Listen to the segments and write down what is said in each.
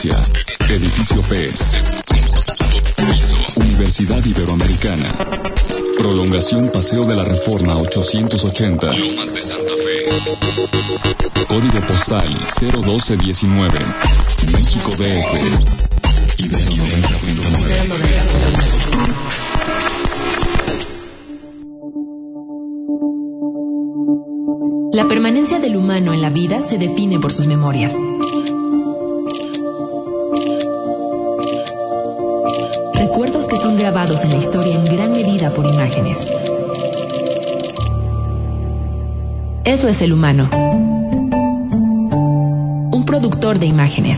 Francia. Edificio PES. Universidad Iberoamericana. Prolongación Paseo de la Reforma 880. Lomas de Santa Fe. Código postal 01219. México DF. Iberoamericana. La permanencia del humano en la vida se define por sus memorias. Recuerdos que son grabados en la historia en gran medida por imágenes. Eso es el humano. Un productor de imágenes.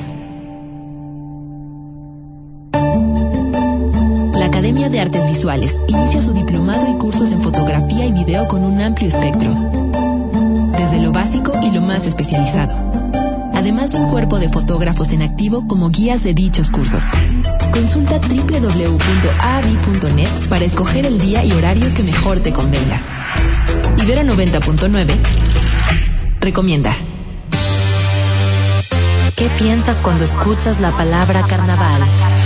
La Academia de Artes Visuales inicia su diplomado y cursos en fotografía y video con un amplio espectro, desde lo básico y lo más especializado, además de un cuerpo de fotógrafos en activo como guías de dichos cursos. Consulta www.aavi.net para escoger el día y horario que mejor te convenga. Ibero 90.9 recomienda. ¿Qué piensas cuando escuchas la palabra carnaval?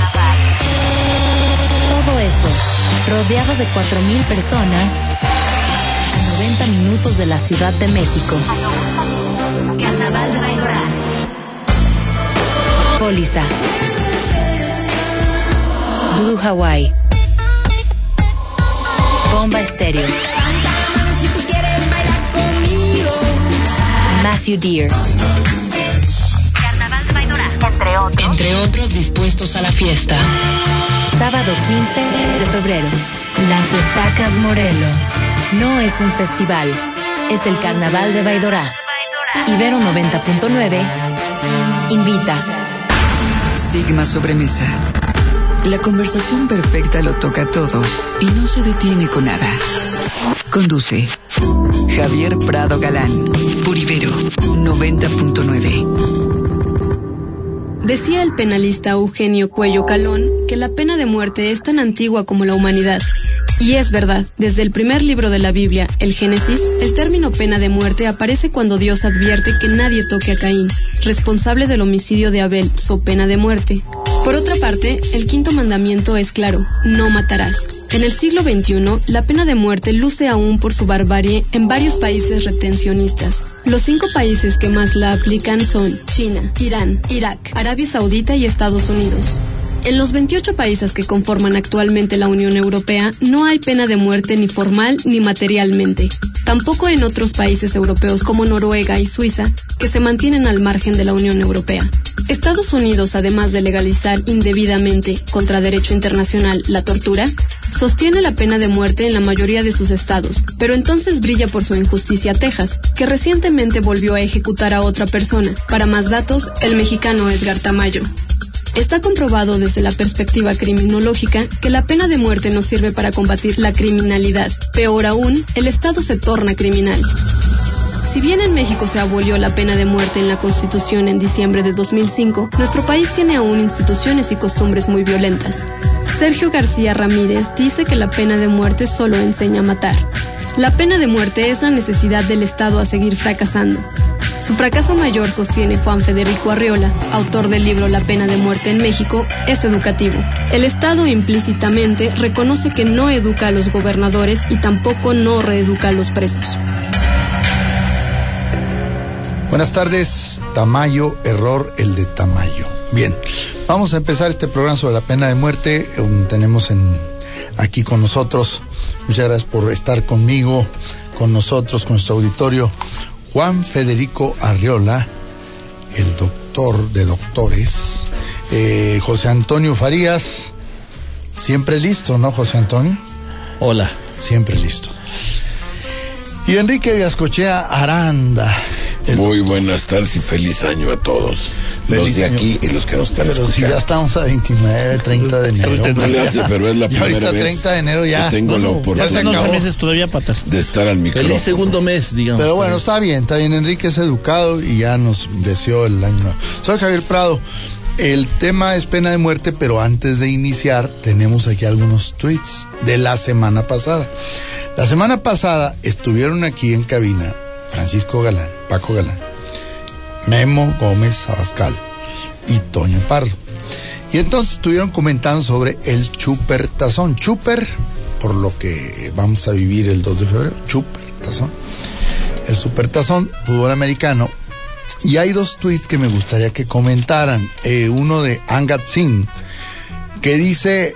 Todo eso, rodeado de 4,000 personas, a 90 minutos de la Ciudad de México. Carnaval de Baidora. Póliza. Blue Hawaii. Bomba Estéreo. Matthew Deere. Carnaval de Baidora. Entre otros dispuestos a la fiesta. Sábado 15 de febrero. Las Estacas Morelos. No es un festival, es el Carnaval de Baidora. Ibero 90.9 invita. Sigma Sobremesa. La conversación perfecta lo toca todo y no se detiene con nada. Conduce Javier Prado Galán, por Ibero 90.9. Decía el penalista Eugenio Cuello Calón que la pena de muerte es tan antigua como la humanidad. Y es verdad, desde el primer libro de la Biblia, el Génesis, el término pena de muerte aparece cuando Dios advierte que nadie toque a Caín, responsable del homicidio de Abel, so pena de muerte. Por otra parte, el quinto mandamiento es claro: no matarás. En el siglo XXI, la pena de muerte luce aún por su barbarie en varios países retencionistas. Los 5 países que más la aplican son China, Irán, Irak, Arabia Saudita y Estados Unidos. En los 28 países que conforman actualmente la Unión Europea no hay pena de muerte ni formal ni materialmente. Tampoco en otros países europeos como Noruega y Suiza, que se mantienen al margen de la Unión Europea. Estados Unidos, además de legalizar indebidamente, contra derecho internacional, la tortura, sostiene la pena de muerte en la mayoría de sus estados, pero entonces brilla por su injusticia Texas, que recientemente volvió a ejecutar a otra persona. Para más datos, el mexicano Edgar Tamayo. Está comprobado desde la perspectiva criminológica que la pena de muerte no sirve para combatir la criminalidad. Peor aún, el Estado se torna criminal. Si bien en México se abolió la pena de muerte en la Constitución en diciembre de 2005, nuestro país tiene aún instituciones y costumbres muy violentas. Sergio García Ramírez dice que la pena de muerte solo enseña a matar. La pena de muerte es la necesidad del Estado a seguir fracasando. Su fracaso mayor, sostiene Juan Federico Arriola, autor del libro La pena de muerte en México, es educativo. El Estado implícitamente reconoce que no educa a los gobernadores y tampoco no reeduca a los presos. Buenas tardes, Tamayo, error el de Tamayo. Bien, vamos a empezar este programa sobre la pena de muerte. Tenemos aquí con nosotros, muchas gracias por estar conmigo, con nosotros, con nuestro auditorio, Juan Federico Arriola, el doctor de doctores, José Antonio Farías, siempre listo, ¿no, José Antonio? Hola. Siempre listo. Y Enrique Viascochea Aranda. Muy buenas tardes y feliz año a todos. Los de aquí y los que nos están escuchando. Pero si ya estamos a 29, 30 de enero. No le hace, pero es la primera vez 30 de enero ya. Que tengo la oportunidad. Ya se acabó. Meses todavía, patas. De estar al micrófono. Feliz segundo mes, digamos. Pero bueno, está bien. Enrique es educado y ya nos deseó el año nuevo. Soy Javier Prado. El tema es pena de muerte, pero antes de iniciar tenemos aquí algunos tweets de la semana pasada. La semana pasada estuvieron aquí en cabina Francisco Galán, Paco Galán, Memo Gómez Abascal, y Toño Pardo. Y entonces estuvieron comentando sobre el Supertazón. Chuper, por lo que vamos a vivir el 2 de febrero, Supertazón. El Supertazón, fútbol americano. Y hay dos tweets que me gustaría que comentaran. Uno de Angad Singh, que dice,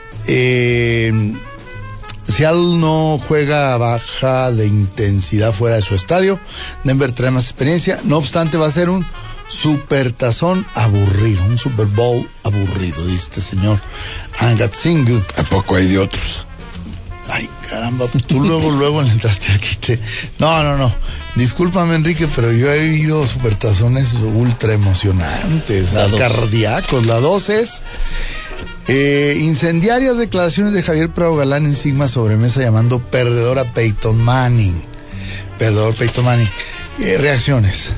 Seattle no juega a baja de intensidad fuera de su estadio. Denver trae más experiencia. No obstante, va a ser un Supertazón aburrido, un Super Bowl aburrido, dice este señor Angad Singh. ¿A poco hay de otros? Ay, caramba, tú luego le entraste al quite. No. Discúlpame, Enrique, pero yo he oído Supertazones ultra emocionantes, cardíacos. La 2 es incendiarias declaraciones de Javier Prado Galán en Sigma Sobremesa llamando perdedor a Peyton Manning. Perdedor Peyton Manning. Reacciones.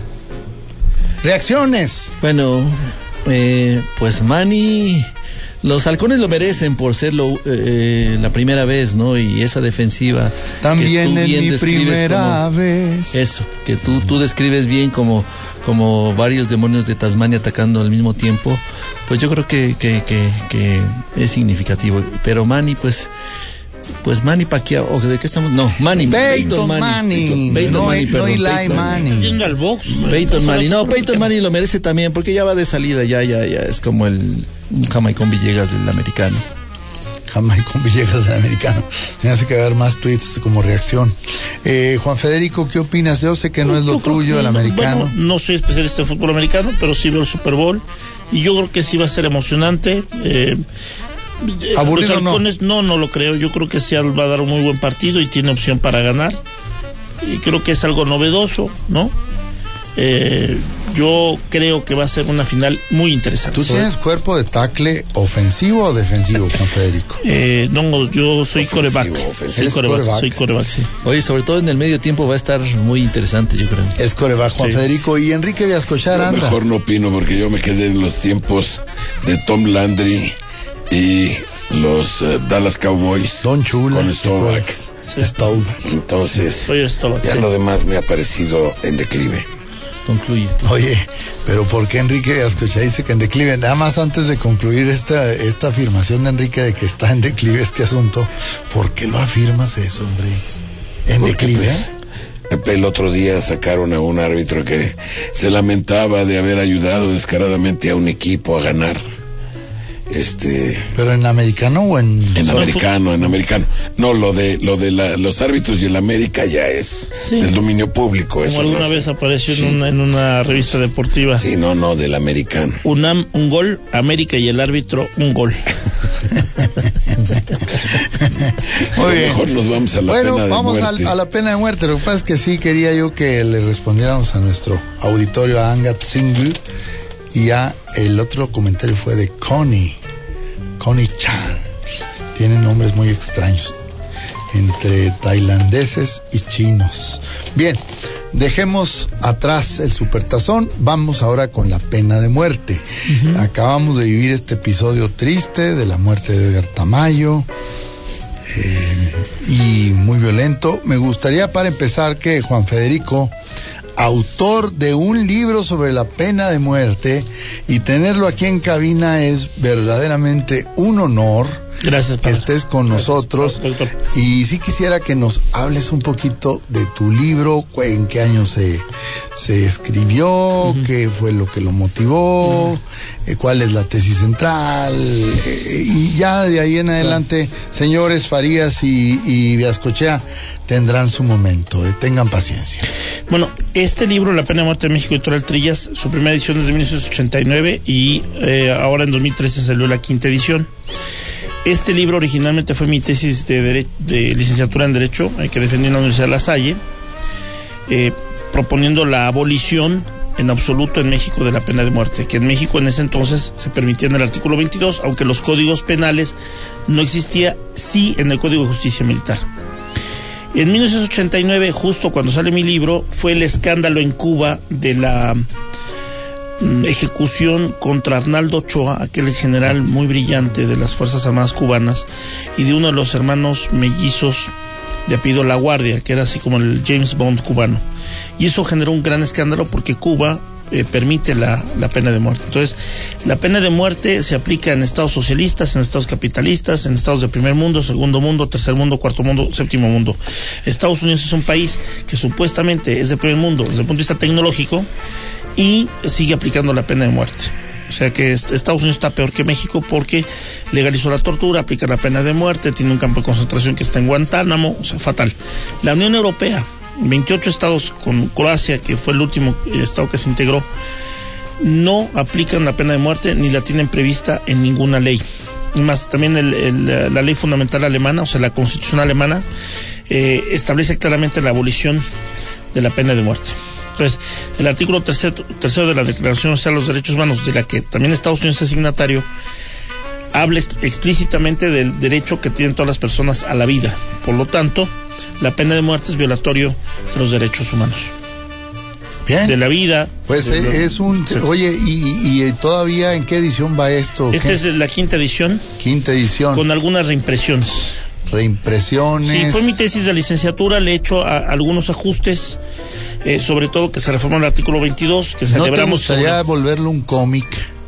Bueno, pues Manny, los halcones lo merecen por ser la primera vez, ¿no? Y esa defensiva. También en mi primera vez. Eso, que tú describes bien como varios demonios de Tasmania atacando al mismo tiempo. Pues yo creo que es significativo. Pero Manny, pues Manny Pacquiao, ¿de qué estamos? No, Manny. Peyton Manning. Peyton Manning, perdón. No Eli Manning. Yendo al box. Peyton Manning. No, Peyton Manning lo merece también porque ya va de salida, ya es como un Jamaicón Villegas del americano. Jamaicón Villegas del americano. Me hace que haber más tweets como reacción. Juan Federico, ¿qué opinas? Yo sé que no es lo tuyo, el americano. Bueno, no soy especialista en fútbol americano, pero sí veo el Super Bowl y yo creo que sí va a ser emocionante. ¿Aburrido los halcones, no lo creo. Yo creo que Seattle va a dar un muy buen partido y tiene opción para ganar. Y creo que es algo novedoso, ¿no? Yo creo que va a ser una final muy interesante. ¿Tú tienes cuerpo de tackle ofensivo o defensivo, Juan Federico? No, yo soy coreback. Soy coreback, sí. Oye, sobre todo en el medio tiempo va a estar muy interesante, yo creo. Es coreback, Juan Federico. Y Enrique Viascochar anda. Mejor no opino porque yo me quedé en los tiempos de Tom Landry y los Dallas Cowboys. Don Chula. Con Staubach. Entonces, ya lo demás me ha parecido en declive. Concluye. Oye, pero ¿por qué Enrique Viascochá dice que en declive? Nada más antes de concluir esta afirmación de Enrique de que está en declive este asunto, ¿por qué lo afirmas eso, hombre? ¿En declive? El otro día sacaron a un árbitro que se lamentaba de haber ayudado descaradamente a un equipo a ganar. ¿Pero en americano o en...? En americano. No, lo de los árbitros y el América ya es del dominio público. Como eso alguna vez apareció en una revista deportiva. Sí, no, del americano. UNAM, un gol, América y el árbitro, un gol. Muy bien. Mejor nos vamos a la pena de muerte. Bueno, vamos a la pena de muerte. Lo que pasa es que sí quería yo que le respondiéramos a nuestro auditorio, a Angad Singh. Y ya el otro comentario fue de Connie Chan. Tienen nombres muy extraños, entre tailandeses y chinos. Bien, dejemos atrás el Supertazón. Vamos ahora con la pena de muerte. Acabamos de vivir este episodio triste de la muerte de Edgar Tamayo. Y muy violento. Me gustaría, para empezar, que Juan Federico, autor de un libro sobre la pena de muerte, y tenerlo aquí en cabina es verdaderamente un honor. Gracias, padre. Que estés con nosotros. Doctor. Y sí quisiera que nos hables un poquito de tu libro, en qué año se escribió, qué fue lo que lo motivó, cuál es la tesis central, y ya de ahí en adelante, señores Farías y Viascochea tendrán su momento, tengan paciencia. Bueno, este libro, La pena de muerte de México, Editorial Trillas, su primera edición es de 1989 y ahora en 2013 salió la quinta edición. Este libro originalmente fue mi tesis de licenciatura en Derecho, que defendí en la Universidad de La Salle, proponiendo la abolición en absoluto en México de la pena de muerte, que en México en ese entonces se permitía en el artículo 22, aunque los códigos penales no existía, sí en el Código de Justicia Militar. En 1989, justo cuando sale mi libro, fue el escándalo en Cuba de la ejecución contra Arnaldo Ochoa, aquel general muy brillante de las Fuerzas Armadas cubanas, y de uno de los hermanos mellizos de apellido La Guardia, que era así como el James Bond cubano. Y eso generó un gran escándalo porque Cuba permite la pena de muerte. Entonces, la pena de muerte se aplica en estados socialistas, en estados capitalistas, en estados de primer mundo, segundo mundo, tercer mundo, cuarto mundo, séptimo mundo. Estados Unidos es un país que supuestamente es de primer mundo desde el punto de vista tecnológico y sigue aplicando la pena de muerte. O sea que Estados Unidos está peor que México porque legalizó la tortura, aplica la pena de muerte, tiene un campo de concentración que está en Guantánamo, o sea, fatal. La Unión Europea, 28 estados con Croacia, que fue el último estado que se integró, no aplican la pena de muerte ni la tienen prevista en ninguna ley. Más también la ley fundamental alemana, o sea, la Constitución alemana, establece claramente la abolición de la pena de muerte. Entonces, el artículo tercero de la Declaración Universal de los Derechos Humanos, de la que también Estados Unidos es signatario, habla explícitamente del derecho que tienen todas las personas a la vida. Por lo tanto, la pena de muerte es violatorio de los derechos humanos. Bien. De la vida. Pues es un... Oye, ¿y todavía en qué edición va esto? Esta es la quinta edición. Quinta edición. Con algunas reimpresiones. Reimpresiones. Sí, fue mi tesis de licenciatura, le he hecho algunos ajustes, sobre todo que se reformó el artículo 22, que celebramos... ¿No te gustaría volverlo un cómic?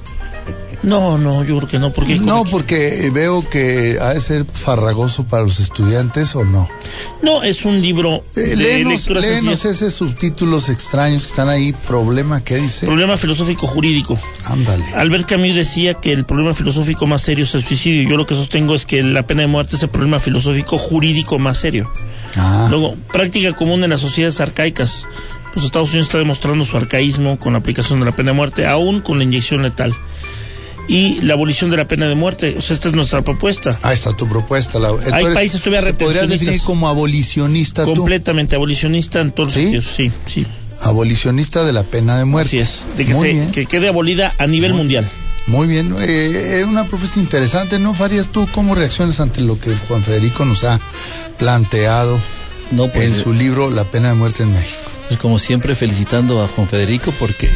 No, yo creo que no. ¿Por qué? No, porque veo que ha de ser farragoso para los estudiantes, ¿o no? No, es un libro de lectura sencilla. Léenos esos subtítulos extraños que están ahí. ¿Problema qué dice? Problema filosófico jurídico. Ándale. Albert Camus decía que el problema filosófico más serio es el suicidio. Yo lo que sostengo es que la pena de muerte es el problema filosófico jurídico más serio. Luego, práctica común en las sociedades arcaicas. Pues Estados Unidos está demostrando su arcaísmo con la aplicación de la pena de muerte, aún con la inyección letal. Y la abolición de la pena de muerte, o sea, esta es nuestra propuesta. Está tu propuesta. Hay países todavía retencionistas. ¿Podrías definir como abolicionista completamente tú? Abolicionista en todos los sitios, sí. Abolicionista de la pena de muerte. Así es, de que quede abolida a nivel mundial. Muy bien, es una propuesta interesante, ¿no, Farías? ¿Tú cómo reaccionas ante lo que Juan Federico nos ha planteado en su libro La pena de muerte en México? Pues como siempre, felicitando a Juan Federico porque...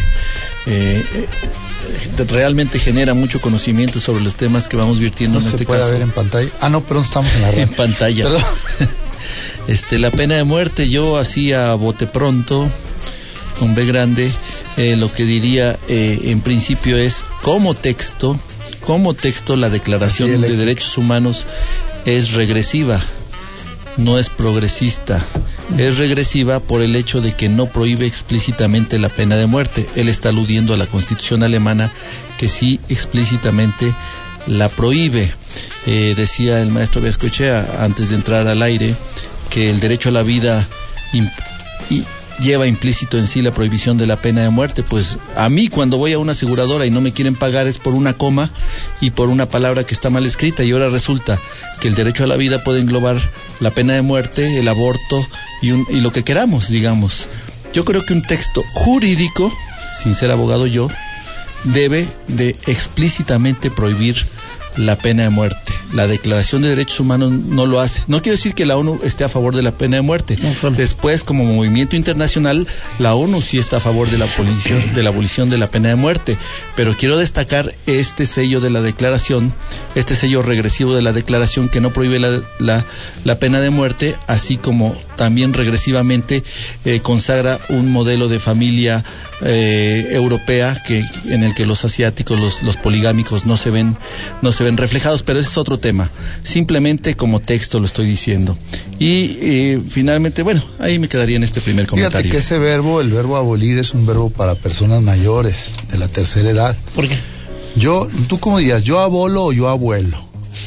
realmente genera mucho conocimiento sobre los temas que vamos virtiendo en este caso. ¿No se puede ver en pantalla? No, perdón, estamos en la red. En pantalla. Perdón. La pena de muerte, yo así a bote pronto, con B grande, lo que diría en principio es, como texto, la Declaración de Derechos Humanos es regresiva, no es progresista. Es regresiva por el hecho de que no prohíbe explícitamente la pena de muerte. Él está aludiendo a la Constitución alemana, que sí explícitamente la prohíbe. Decía el maestro Viascochea antes de entrar al aire que el derecho a la vida lleva implícito en sí la prohibición de la pena de muerte. Pues a mí, cuando voy a una aseguradora y no me quieren pagar, es por una coma y por una palabra que está mal escrita, y ahora resulta que el derecho a la vida puede englobar la pena de muerte, el aborto y lo que queramos, digamos. Yo creo que un texto jurídico, sin ser abogado yo, debe de explícitamente prohibir la pena de muerte. La Declaración de Derechos Humanos no lo hace. No quiero decir que la ONU esté a favor de la pena de muerte. Después, como movimiento internacional, la ONU sí está a favor de la abolición de la pena de muerte. Pero quiero destacar este sello de la declaración, este sello regresivo de la declaración, que no prohíbe la pena de muerte, así como también regresivamente consagra un modelo de familia europea en el que los asiáticos, los poligámicos no se ven reflejados, pero ese es otro tema. Simplemente como texto lo estoy diciendo. Y finalmente, bueno, ahí me quedaría en este primer comentario. Fíjate que ese verbo, el verbo abolir, es un verbo para personas mayores, de la tercera edad. ¿Por qué? ¿Tú cómo dirías? ¿Yo abolo o yo abuelo?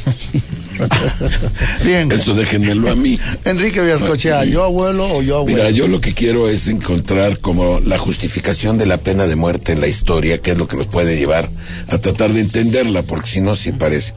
Bien. Eso déjenmelo a mí. Enrique Viascochea, ¿yo abuelo o yo abuelo? Mira, yo lo que quiero es encontrar como la justificación de la pena de muerte en la historia, que es lo que nos puede llevar a tratar de entenderla, porque si no, sí parece.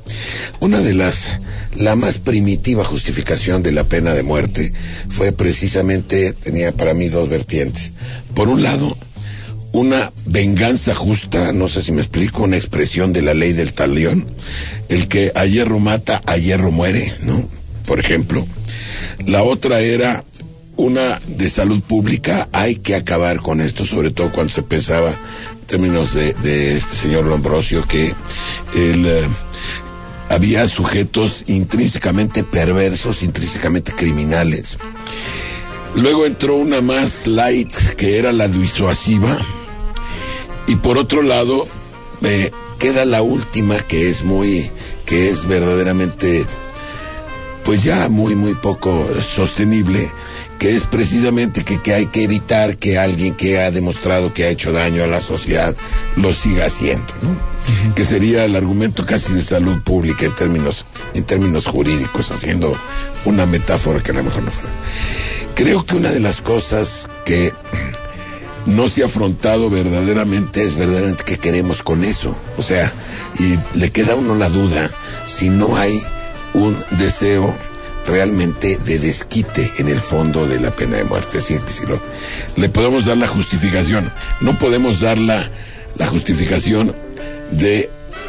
La más primitiva justificación de la pena de muerte fue precisamente, tenía para mí dos vertientes. Por un lado, una venganza justa, no sé si me explico, una expresión de la ley del talión, el que a hierro mata, a hierro muere, ¿no? Por ejemplo. La otra era una de salud pública, hay que acabar con esto, sobre todo cuando se pensaba en términos de este señor Lombrosio, que había sujetos intrínsecamente perversos, intrínsecamente criminales. Luego entró una más light, que era la disuasiva, Y por otro lado, queda la última, que es verdaderamente, pues ya muy poco sostenible, que es precisamente que hay que evitar que alguien que ha demostrado que ha hecho daño a la sociedad lo siga haciendo, ¿no? Uh-huh. Que sería el argumento casi de salud pública en términos jurídicos, haciendo una metáfora que a lo mejor no fuera. Creo que una de las cosas que no se ha afrontado verdaderamente es verdaderamente qué queremos con eso. O sea, y le queda a uno la duda si no hay un deseo realmente de desquite en el fondo de la pena de muerte. Es decir, que si le podemos dar la justificación, no podemos dar la justificación de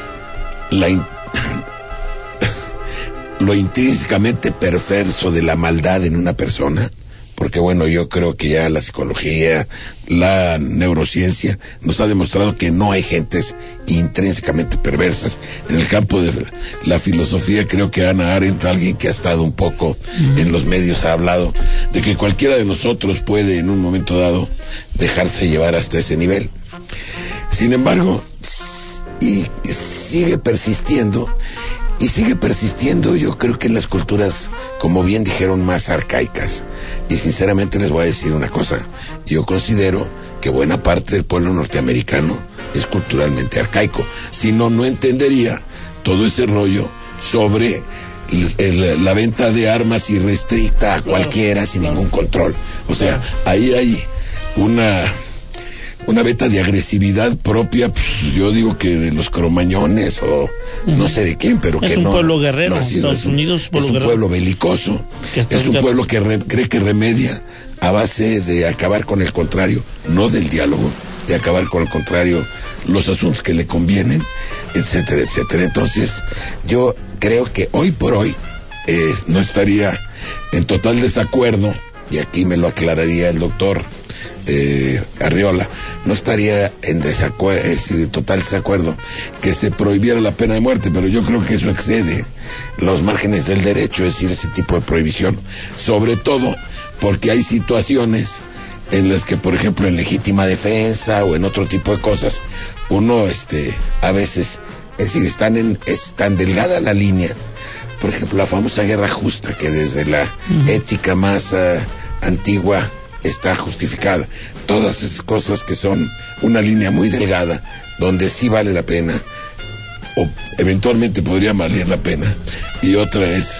lo intrínsecamente perverso de la maldad en una persona, porque bueno, yo creo que ya la psicología, la neurociencia nos ha demostrado que no hay gentes intrínsecamente perversas. En el campo de la filosofía, creo que Hannah Arendt, alguien que ha estado un poco en los medios, ha hablado de que cualquiera de nosotros puede en un momento dado dejarse llevar hasta ese nivel. Sin embargo, y sigue persistiendo, yo creo que en las culturas, como bien dijeron, más arcaicas. Y sinceramente les voy a decir una cosa, yo considero que buena parte del pueblo norteamericano es culturalmente arcaico, si no entendería todo ese rollo sobre la venta de armas irrestricta a cualquiera, sin ningún control. O sea, ahí hay una veta de agresividad propia, pues, yo digo que de los cromañones o no sé de quién, pero que no. Es un pueblo guerrero, Estados Unidos es un pueblo belicoso, es un pueblo que cree que remedia a base de acabar con el contrario, no del diálogo, de acabar con el contrario los asuntos que le convienen, etcétera, etcétera. Entonces, yo creo que hoy por hoy no estaría en total desacuerdo, y aquí me lo aclararía el doctor Arriola, no estaría en total desacuerdo que se prohibiera la pena de muerte, pero yo creo que eso excede los márgenes del derecho, es decir, ese tipo de prohibición, sobre todo porque hay situaciones en las que, por ejemplo, en legítima defensa o en otro tipo de cosas, uno a veces, es decir, es tan delgada la línea. Por ejemplo, la famosa guerra justa, que desde la ética más antigua está justificada. Todas esas cosas que son una línea muy delgada, donde sí vale la pena, o eventualmente podría valer la pena, y otra es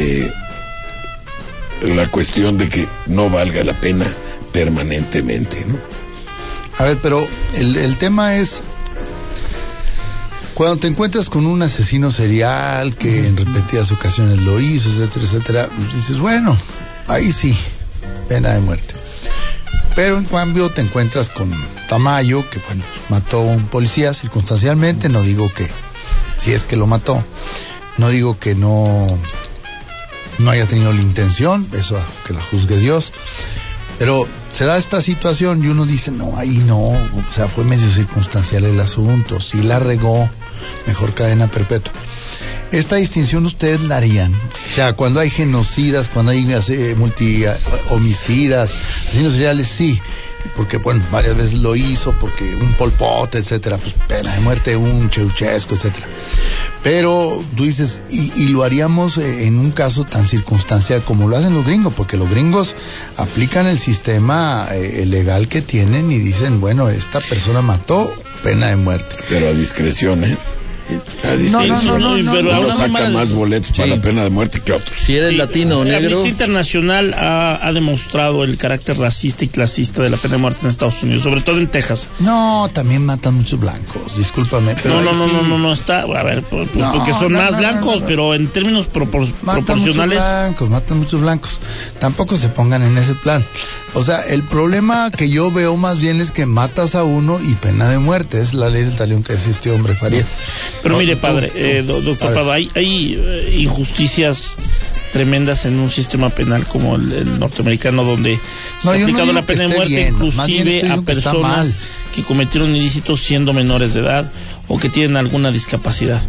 la cuestión de que no valga la pena permanentemente, ¿no? A ver, pero el tema es, cuando te encuentras con un asesino serial que en repetidas ocasiones lo hizo, etcétera, etcétera, pues dices, bueno, ahí sí, pena de muerte. Pero en cambio te encuentras con Tamayo, que bueno, mató a un policía circunstancialmente, no digo que, si es que lo mató, no digo que no haya tenido la intención, eso que lo juzgue Dios, pero se da esta situación y uno dice, no, ahí no, o sea, fue medio circunstancial el asunto, si la regó, mejor cadena perpetua. ¿Esta distinción ustedes la harían? O sea, cuando hay genocidas, cuando hay homicidas, asesinos seriales, sí, porque bueno, varias veces lo hizo, porque un Pol Pot, etcétera, pues pena de muerte, un Ceausescu, etcétera. Pero tú dices, y lo haríamos en un caso tan circunstancial como lo hacen los gringos, porque los gringos aplican el sistema legal que tienen y dicen, bueno, esta persona mató, pena de muerte. Pero a discreción, No, pero uno saca más boletos para la pena de muerte que otros. Si eres latino o negro. Amnistía Internacional ha demostrado el carácter racista y clasista de la pena de muerte en Estados Unidos, sobre todo en Texas. No, también matan muchos blancos, discúlpame. Pero no está, a ver, porque son más blancos, pero en términos proporcionales. Matan muchos blancos. Tampoco se pongan en ese plan. O sea, el problema que yo veo más bien es que matas a uno y pena de muerte. Es la ley del talión que decía este hombre Faría. Pero mire, padre, doctor Prado, hay injusticias tremendas en un sistema penal como el norteamericano, donde se ha aplicado la pena de muerte bien, inclusive a personas que cometieron ilícitos siendo menores de edad o que tienen alguna discapacidad.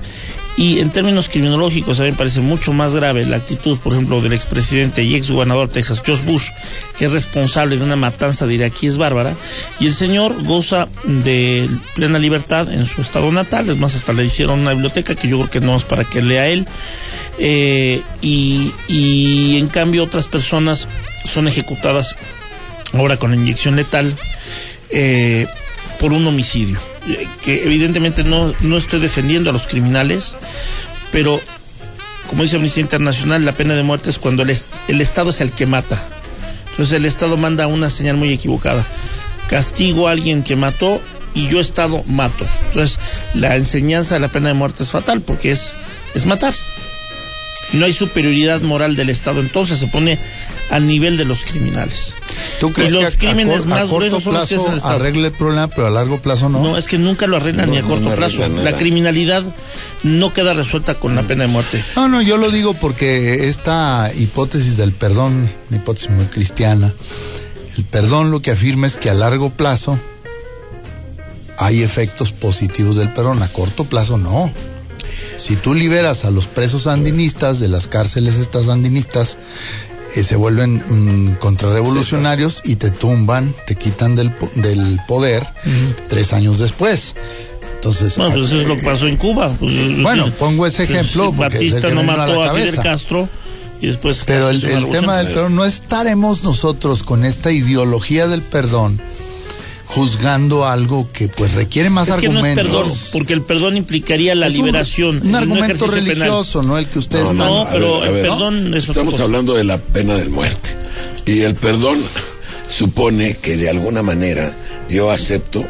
Y en términos criminológicos, a mí me parece mucho más grave la actitud, por ejemplo, del expresidente y exgobernador de Texas, George Bush, que es responsable de una matanza de iraquíes bárbara, y el señor goza de plena libertad en su estado natal. Es más, hasta le hicieron una biblioteca que yo creo que no es para que lea él, y en cambio otras personas son ejecutadas ahora con inyección letal por un homicidio. Que evidentemente no estoy defendiendo a los criminales, pero como dice Amnistía Internacional, la pena de muerte es cuando el Estado es el que mata. Entonces el Estado manda una señal muy equivocada: castigo a alguien que mató y yo, Estado, mato. Entonces la enseñanza de la pena de muerte es fatal, porque es matar. No hay superioridad moral del Estado, entonces se pone al nivel de los criminales. ¿Tú crees y los que crímenes más gruesos son los que hacen el Estado? Arregle el problema, pero a largo plazo no? No, es que nunca lo arreglan, ni a corto plazo. La criminalidad no queda resuelta con la pena de muerte. No, yo lo digo porque esta hipótesis del perdón, una hipótesis muy cristiana, el perdón lo que afirma es que a largo plazo hay efectos positivos del perdón, a corto plazo no. Si tú liberas a los presos sandinistas de las cárceles estas sandinistas, se vuelven contrarrevolucionarios y te tumban, te quitan del poder 3 años después. Entonces, bueno, pues eso es lo que pasó en Cuba. Pues, bueno, pongo ese ejemplo. Batista no mató a Fidel Castro y después... Pero el tema del perdón, no estaremos nosotros con esta ideología del perdón juzgando algo que pues requiere más argumentos. Es que no es perdón, porque el perdón implicaría la liberación. Un argumento religioso, penal. No el que ustedes no, pero el perdón es otra cosa. Estamos hablando de la pena de muerte. Y el perdón supone que de alguna manera yo acepto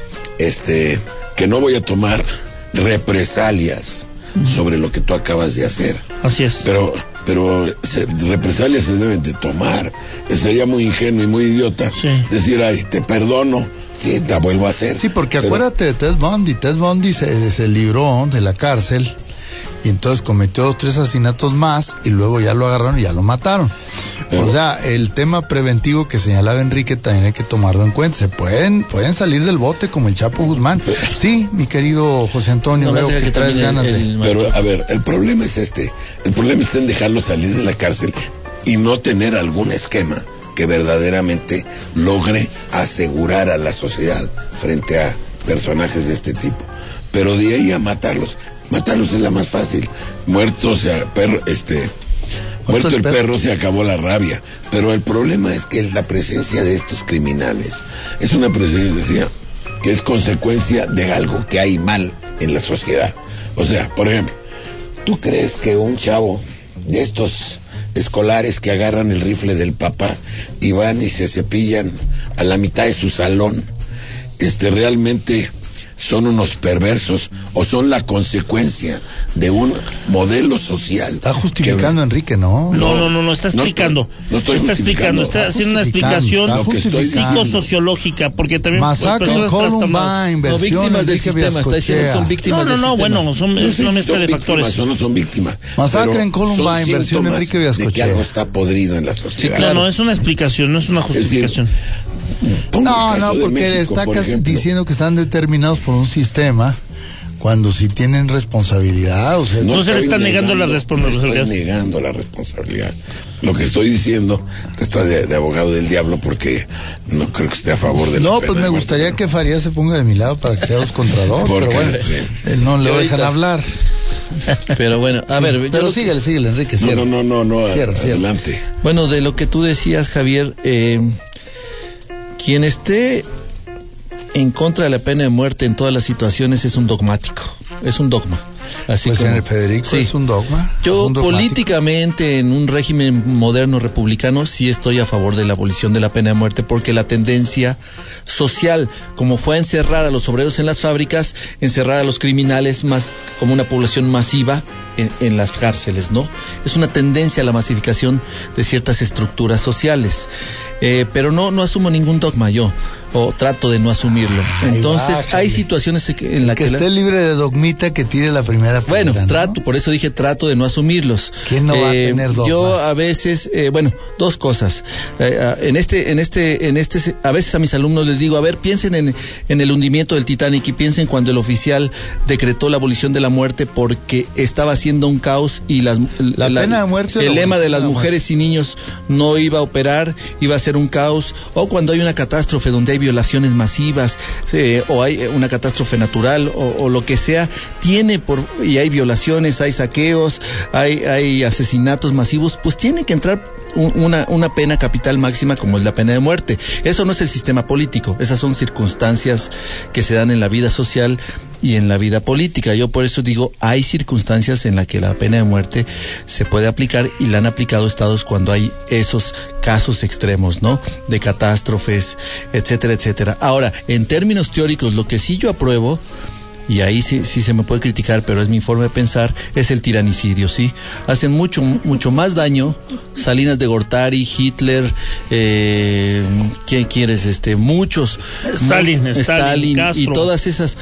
que no voy a tomar represalias sobre lo que tú acabas de hacer. Así es. Pero represalias se deben de tomar. Sería muy ingenuo y muy idiota decir, ay, te perdono, sí, la vuelvo a hacer. Sí, porque acuérdate de Ted Bundy. Ted Bundy se libró de la cárcel y entonces cometió 2, 3 asesinatos más y luego ya lo agarraron y ya lo mataron. O sea, el tema preventivo que señalaba Enrique también hay que tomarlo en cuenta. Se pueden salir del bote como el Chapo Guzmán. Sí, mi querido José Antonio, veo que traes ganas de... Pero, a ver, el problema es el problema está en dejarlo salir de la cárcel y no tener algún esquema que verdaderamente logre asegurar a la sociedad frente a personajes de este tipo. Pero de ahí a matarlos es la más fácil. Muerto el perro, se acabó la rabia. Pero el problema es que la presencia de estos criminales es una presencia que es consecuencia de algo que hay mal en la sociedad. O sea, por ejemplo, ¿tú crees que un chavo de estos escolares que agarran el rifle del papá y van y se cepillan a la mitad de su salón, realmente son unos perversos o son la consecuencia de un modelo social? Está justificando Enrique, ¿no? No, está explicando. Está haciendo una explicación psicosociológica, porque también... Masacre en Columbine, víctimas del sistema, está diciendo son víctimas del sistema. Bueno, son una mezcla de factores. No son víctimas. Masacre en Columbine, versión Enrique Viascochea. De que algo está podrido en la sociedad. Sí, claro. No, es una explicación, no es una justificación. No, porque está diciendo que están determinados por un sistema cuando sí tienen responsabilidad. O sea, no se le está negando la responsabilidad. No estoy negando la responsabilidad. Lo que estoy diciendo está de abogado del diablo, porque no creo que esté a favor de la pena. Pues me gustaría que Farías se ponga de mi lado para que sea 2 contra 2, pero bueno, no le dejan hablar. Pero bueno, a ver. Pero síguele, Enrique. Cierra. No, cierra. Adelante. Bueno, de lo que tú decías, Javier, quien esté en contra de la pena de muerte en todas las situaciones es un dogmático, es un dogma. Así pues como, en el Federico es un dogma. Yo políticamente en un régimen moderno republicano sí estoy a favor de la abolición de la pena de muerte, porque la tendencia social, como fue a encerrar a los obreros en las fábricas, encerrar a los criminales más como una población masiva en las cárceles, ¿no? Es una tendencia a la masificación de ciertas estructuras sociales. pero no asumo ningún dogma yo, o trato de no asumirlo. Entonces, hay situaciones en las que esté libre de dogmita, que tire la primera piedra. Bueno, trato, por eso dije trato de no asumirlos. ¿Quién no va a tener dogmas? Yo a veces, dos cosas. A veces a mis alumnos les digo, a ver, piensen en el hundimiento del Titanic y piensen cuando el oficial decretó la abolición de la muerte porque estaba haciendo un caos y la pena de muerte, el lema de las mujeres y niños no iba a operar, iba a ser un caos, o cuando hay una catástrofe donde hay violaciones masivas, o hay una catástrofe natural, o lo que sea, y hay violaciones, hay saqueos, hay asesinatos masivos, pues tiene que entrar una pena capital máxima como es la pena de muerte. Eso no es el sistema político, esas son circunstancias que se dan en la vida social y en la vida política. Yo por eso digo, hay circunstancias en las que la pena de muerte se puede aplicar y la han aplicado estados cuando hay esos casos extremos, ¿no? De catástrofes, etcétera, etcétera. Ahora, en términos teóricos, lo que sí yo apruebo, y ahí sí se me puede criticar, pero es mi forma de pensar, es el tiranicidio, ¿sí? Hacen mucho más daño Salinas de Gortari, Hitler, ¿quién quieres? Muchos. Stalin, Castro, y todas esas...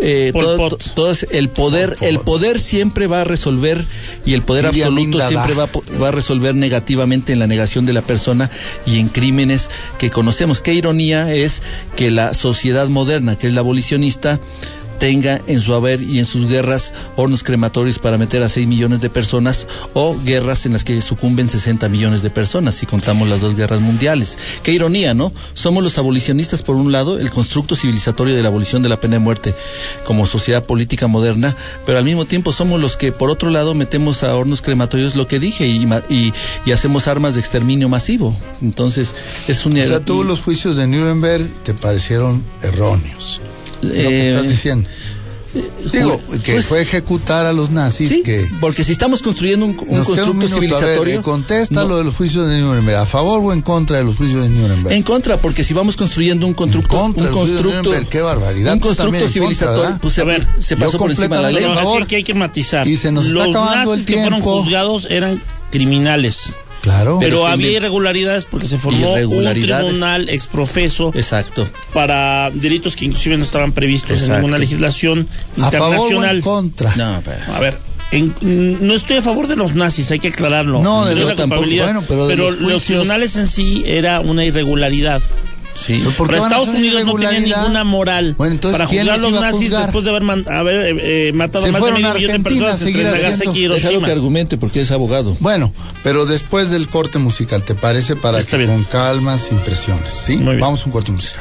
el poder siempre va a resolver, y el poder absoluto siempre va a resolver negativamente en la negación de la persona y en crímenes que conocemos. Qué ironía es que la sociedad moderna, que es la abolicionista, tenga en su haber y en sus guerras hornos crematorios para meter a 6 millones de personas, o guerras en las que sucumben 60 millones de personas, si contamos las dos guerras mundiales. Qué ironía, ¿no? Somos los abolicionistas, por un lado, el constructo civilizatorio de la abolición de la pena de muerte como sociedad política moderna, pero al mismo tiempo somos los que, por otro lado, metemos a hornos crematorios, lo que dije, y hacemos armas de exterminio masivo. Entonces, es un... O sea, todos los juicios de Nuremberg te parecieron erróneos. Lo que estás diciendo. Digo, que pues, fue ejecutar a los nazis. Sí, porque si estamos construyendo un constructo civilizatorio... contesta lo de los juicios de Nuremberg. ¿A favor o en contra de los juicios de Nuremberg? En contra, porque si vamos construyendo un constructo... ¡Qué barbaridad! Un constructo civilizatorio, pues se pasó por encima de la ley. Así que hay que matizar. Y se nos está acabando el tiempo. Los nazis que fueron juzgados eran criminales. Claro. Pero había irregularidades porque se formó un tribunal exprofeso. Exacto. Para delitos que inclusive no estaban previstos en ninguna legislación internacional. ¿A favor o en contra? No, pues. A ver, no estoy a favor de los nazis, hay que aclararlo. No, de la tampoco. Bueno, pero los tribunales en sí era una irregularidad. Sí. Pero Estados Unidos no tenía ninguna moral para juzgar a los nazis después de haber matado a más de medio millón de personas entre Nagasaki y Hiroshima. Déjalo que argumente porque es abogado. Bueno, pero después del corte musical, ¿te parece? Para Está que bien. con calma, sin presiones, ¿sí? Vamos a un corte musical.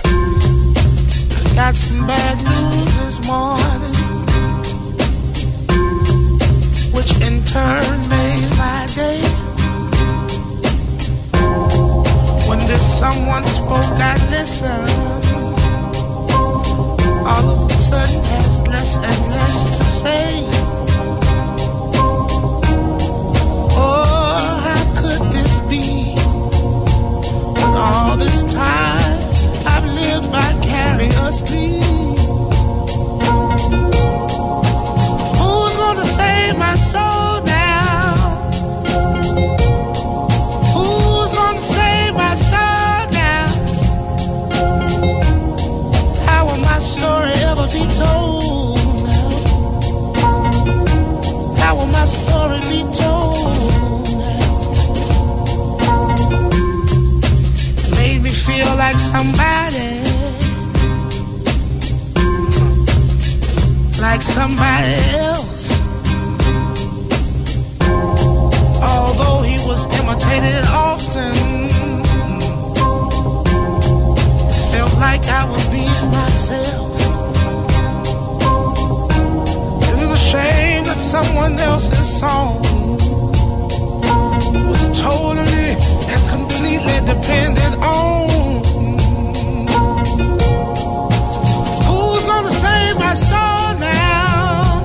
Got some bad news this morning, which in turn made my day. When this someone spoke, I listened. All of a sudden has less and less to say. Oh, how could this be? When all this time I've lived vicariously. Who's gonna save my soul now? Who's gonna save my soul now? How will my story ever be told now? How will my story be told now? Made me feel like somebody, like somebody else. Although he was imitated often, felt like I was being myself. It is a shame that someone else's song was totally and completely dependent on. Who's gonna save my soul now?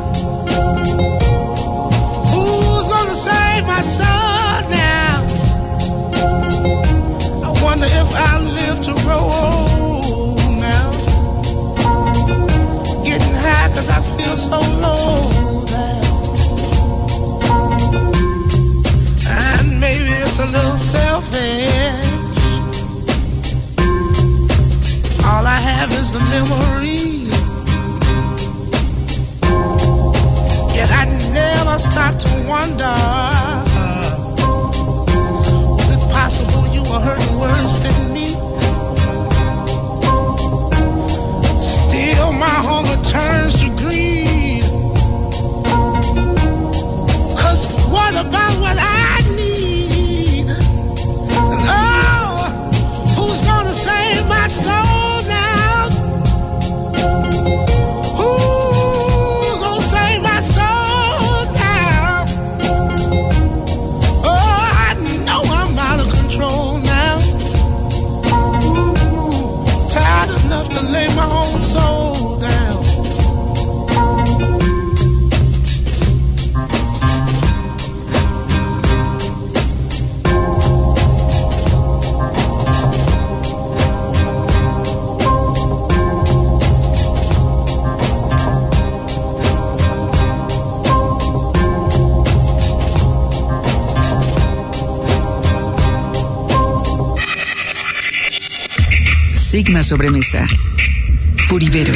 Who's gonna save my soul now? I wonder if I'll live to grow old now. Getting high 'cause I feel so low now. And maybe it's a little selfish, is the memory. Yet I never stop to wonder, is it possible you are hurting worse than me? Still my hunger turns to greed. 'Cause what about what I need? And oh, who's gonna save my soul now? Who's gonna save my soul now? Oh, I know I'm out of control now. Ooh, tired enough to lay my own soul down. Sigma Sobremesa. Por Ibero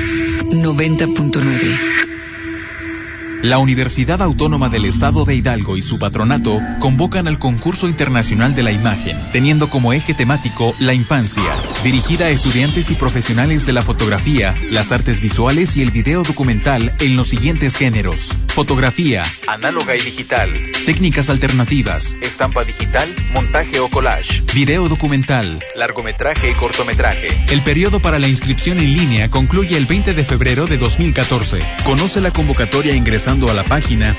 90.9. La Universidad Autónoma del Estado de Hidalgo y su patronato convocan al Concurso Internacional de la Imagen, teniendo como eje temático la infancia, dirigida a estudiantes y profesionales de la fotografía, las artes visuales y el video documental en los siguientes géneros: fotografía, análoga y digital, técnicas alternativas, estampa digital, montaje o collage, video documental, largometraje y cortometraje. El periodo para la inscripción en línea concluye el 20 de febrero de 2014. Conoce la convocatoria ingresando a la página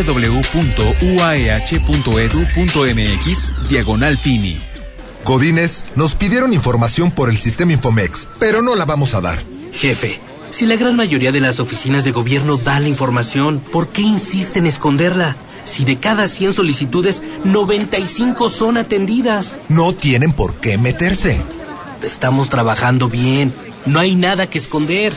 www.uaeh.edu.mx/Fini. Godines, nos pidieron información por el sistema Infomex, pero no la vamos a dar. Jefe, si la gran mayoría de las oficinas de gobierno dan la información, ¿por qué insiste en esconderla? Si de cada 100 solicitudes, 95 son atendidas. No tienen por qué meterse. Estamos trabajando bien. No hay nada que esconder.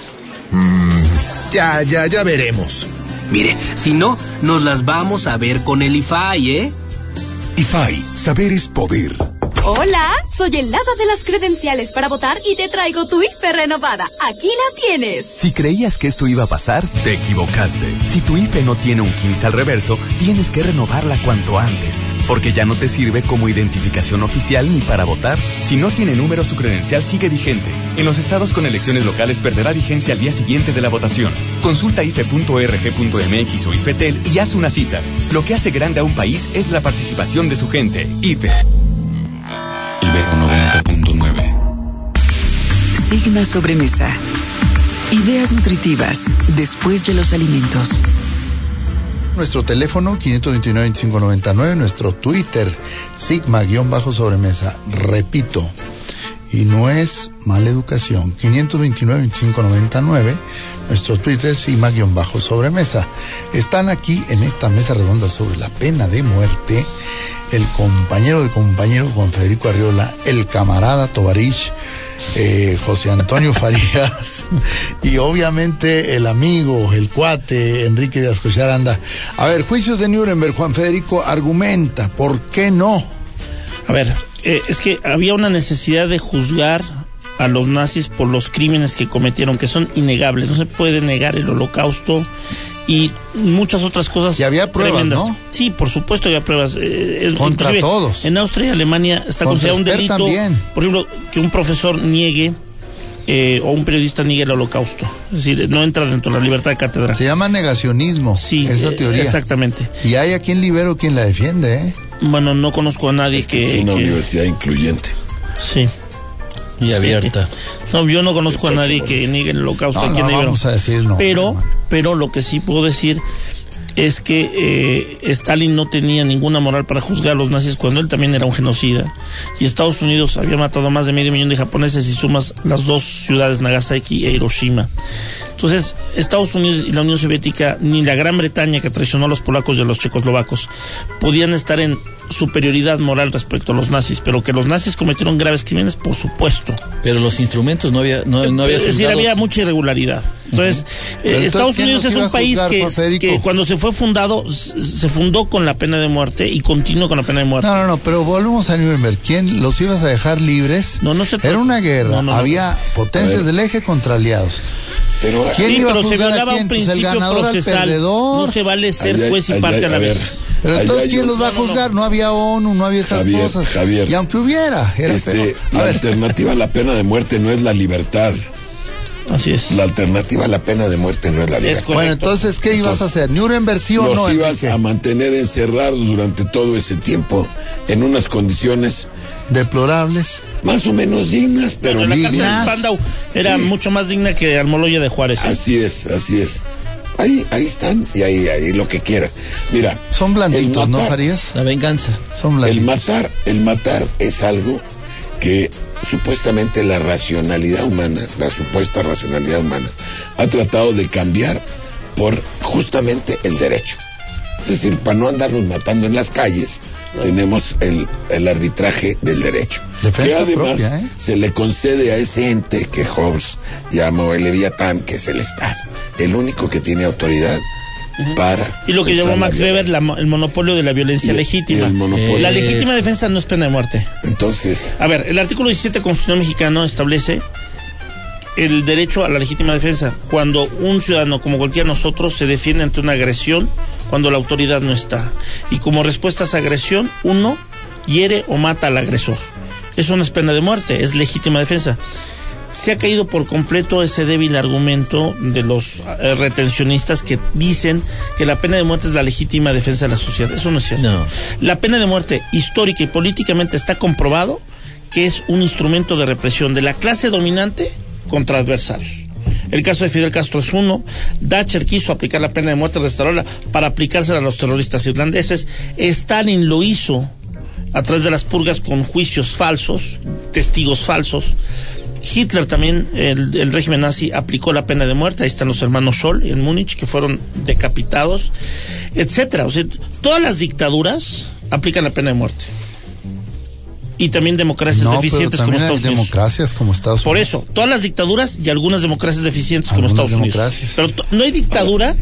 Ya veremos. Mire, si no, nos las vamos a ver con el IFAI, ¿eh? IFAI, saber es poder. Hola, soy el hada de las credenciales para votar y te traigo tu IFE renovada. Aquí la tienes. Si creías que esto iba a pasar, te equivocaste. Si tu IFE no tiene un 15 al reverso, tienes que renovarla cuanto antes, porque ya no te sirve como identificación oficial ni para votar. Si no tiene números, tu credencial sigue vigente. En los estados con elecciones locales perderá vigencia al día siguiente de la votación. Consulta ife.org.mx o IFETEL y haz una cita. Lo que hace grande a un país es la participación de su gente. IFE. Ibero 90.9. Sigma Sobremesa. Ideas nutritivas después de los alimentos. Nuestro teléfono 529-2599, nuestro Twitter Sigma-sobremesa. Repito, y no es mala educación, 529-2599, nuestro Twitter Sigma-sobremesa. Están aquí en esta mesa redonda sobre la pena de muerte el compañero de compañeros Juan Federico Arriola, el camarada Tovarich, José Antonio Farías y obviamente el amigo, el cuate Enrique de Ascochar Anda. A ver, juicios de Nuremberg, Juan Federico, argumenta, ¿por qué no? A ver, es que había una necesidad de juzgar a los nazis por los crímenes que cometieron, que son innegables. No se puede negar el Holocausto y muchas otras cosas. Y había pruebas, tremendas, ¿no? Sí, por supuesto que había pruebas. Contra todos. En Austria y Alemania está considerado un delito, también. Por ejemplo, que un profesor niegue o un periodista niegue el Holocausto. Es decir, no entra dentro de la libertad de cátedra. Se llama negacionismo, sí, esa teoría. Exactamente. Y hay aquí en Libero quien la defiende, ¿eh? Bueno, no conozco a nadie es una universidad incluyente. Sí. Y abierta. No, yo no conozco a nadie que niegue el Holocausto aquí en Libero. Vamos a decir no. Pero lo que sí puedo decir es que Stalin no tenía ninguna moral para juzgar a los nazis cuando él también era un genocida. Y Estados Unidos había matado a más de 500,000 de japoneses si sumas las dos ciudades, Nagasaki e Hiroshima. Entonces, Estados Unidos y la Unión Soviética, ni la Gran Bretaña, que traicionó a los polacos y a los checoslovacos, podían estar en superioridad moral respecto a los nazis, pero que los nazis cometieron graves crímenes, por supuesto. Pero los instrumentos no había es decir, había mucha irregularidad. Entonces, Estados Unidos es un país que cuando se fue fundado, se fundó con la pena de muerte y continuó con la pena de muerte. No, pero volvemos a Nuremberg. ¿Quién los ibas a dejar libres? Era una guerra. Había potencias del eje contra aliados. Pero se violaba un principio procesal. No se vale ser juez y parte a la vez. Pero entonces, ¿quién los va a juzgar? No había ONU, no había esas cosas. Javier, y aunque hubiera, la alternativa a la pena de muerte no es la libertad. Así es. La alternativa a la pena de muerte no es la libertad. Bueno, entonces, ¿qué ibas a hacer? ¿Nuremberg sí o no? Los ibas a mantener encerrados durante todo ese tiempo en unas condiciones deplorables, más o menos dignas, pero la cárcel de Spandau era mucho más digna que Almoloya de Juárez. Así es. Ahí están y ahí lo que quieras. Mira, son blanditos, ¿no, Farías? La venganza. Son blanditos. El matar es algo que supuestamente la supuesta racionalidad humana ha tratado de cambiar por justamente el derecho. Es decir, para no andarnos matando en las calles, tenemos el arbitraje del derecho. Defensa que además propia, se le concede a ese ente que Hobbes llamó el Leviatán, que es el Estado, el único que tiene autoridad para... Y lo que llamó Max Weber el monopolio de la violencia legítima. La legítima defensa no es pena de muerte. Entonces... A ver, el artículo 17 de la Constitución Mexicana establece el derecho a la legítima defensa cuando un ciudadano, como cualquiera de nosotros, se defiende ante una agresión cuando la autoridad no está. Y como respuesta a esa agresión, uno hiere o mata al agresor. Eso no es pena de muerte, es legítima defensa. Se ha caído por completo ese débil argumento de los retencionistas que dicen que la pena de muerte es la legítima defensa de la sociedad. Eso no es cierto. No. La pena de muerte histórica y políticamente está comprobado que es un instrumento de represión de la clase dominante contra adversarios. El caso de Fidel Castro es uno. Thatcher quiso aplicar la pena de muerte, restaurarla para aplicársela a los terroristas irlandeses. Stalin lo hizo a través de las purgas con juicios falsos, testigos falsos. Hitler también, el régimen nazi, aplicó la pena de muerte. Ahí están los hermanos Scholl en Múnich, que fueron decapitados, etcétera. O sea, todas las dictaduras aplican la pena de muerte. Y también democracias deficientes como Estados Unidos. Democracias como Estados Unidos. Por eso, todas las dictaduras y algunas democracias deficientes como Estados Unidos. Pero no hay dictadura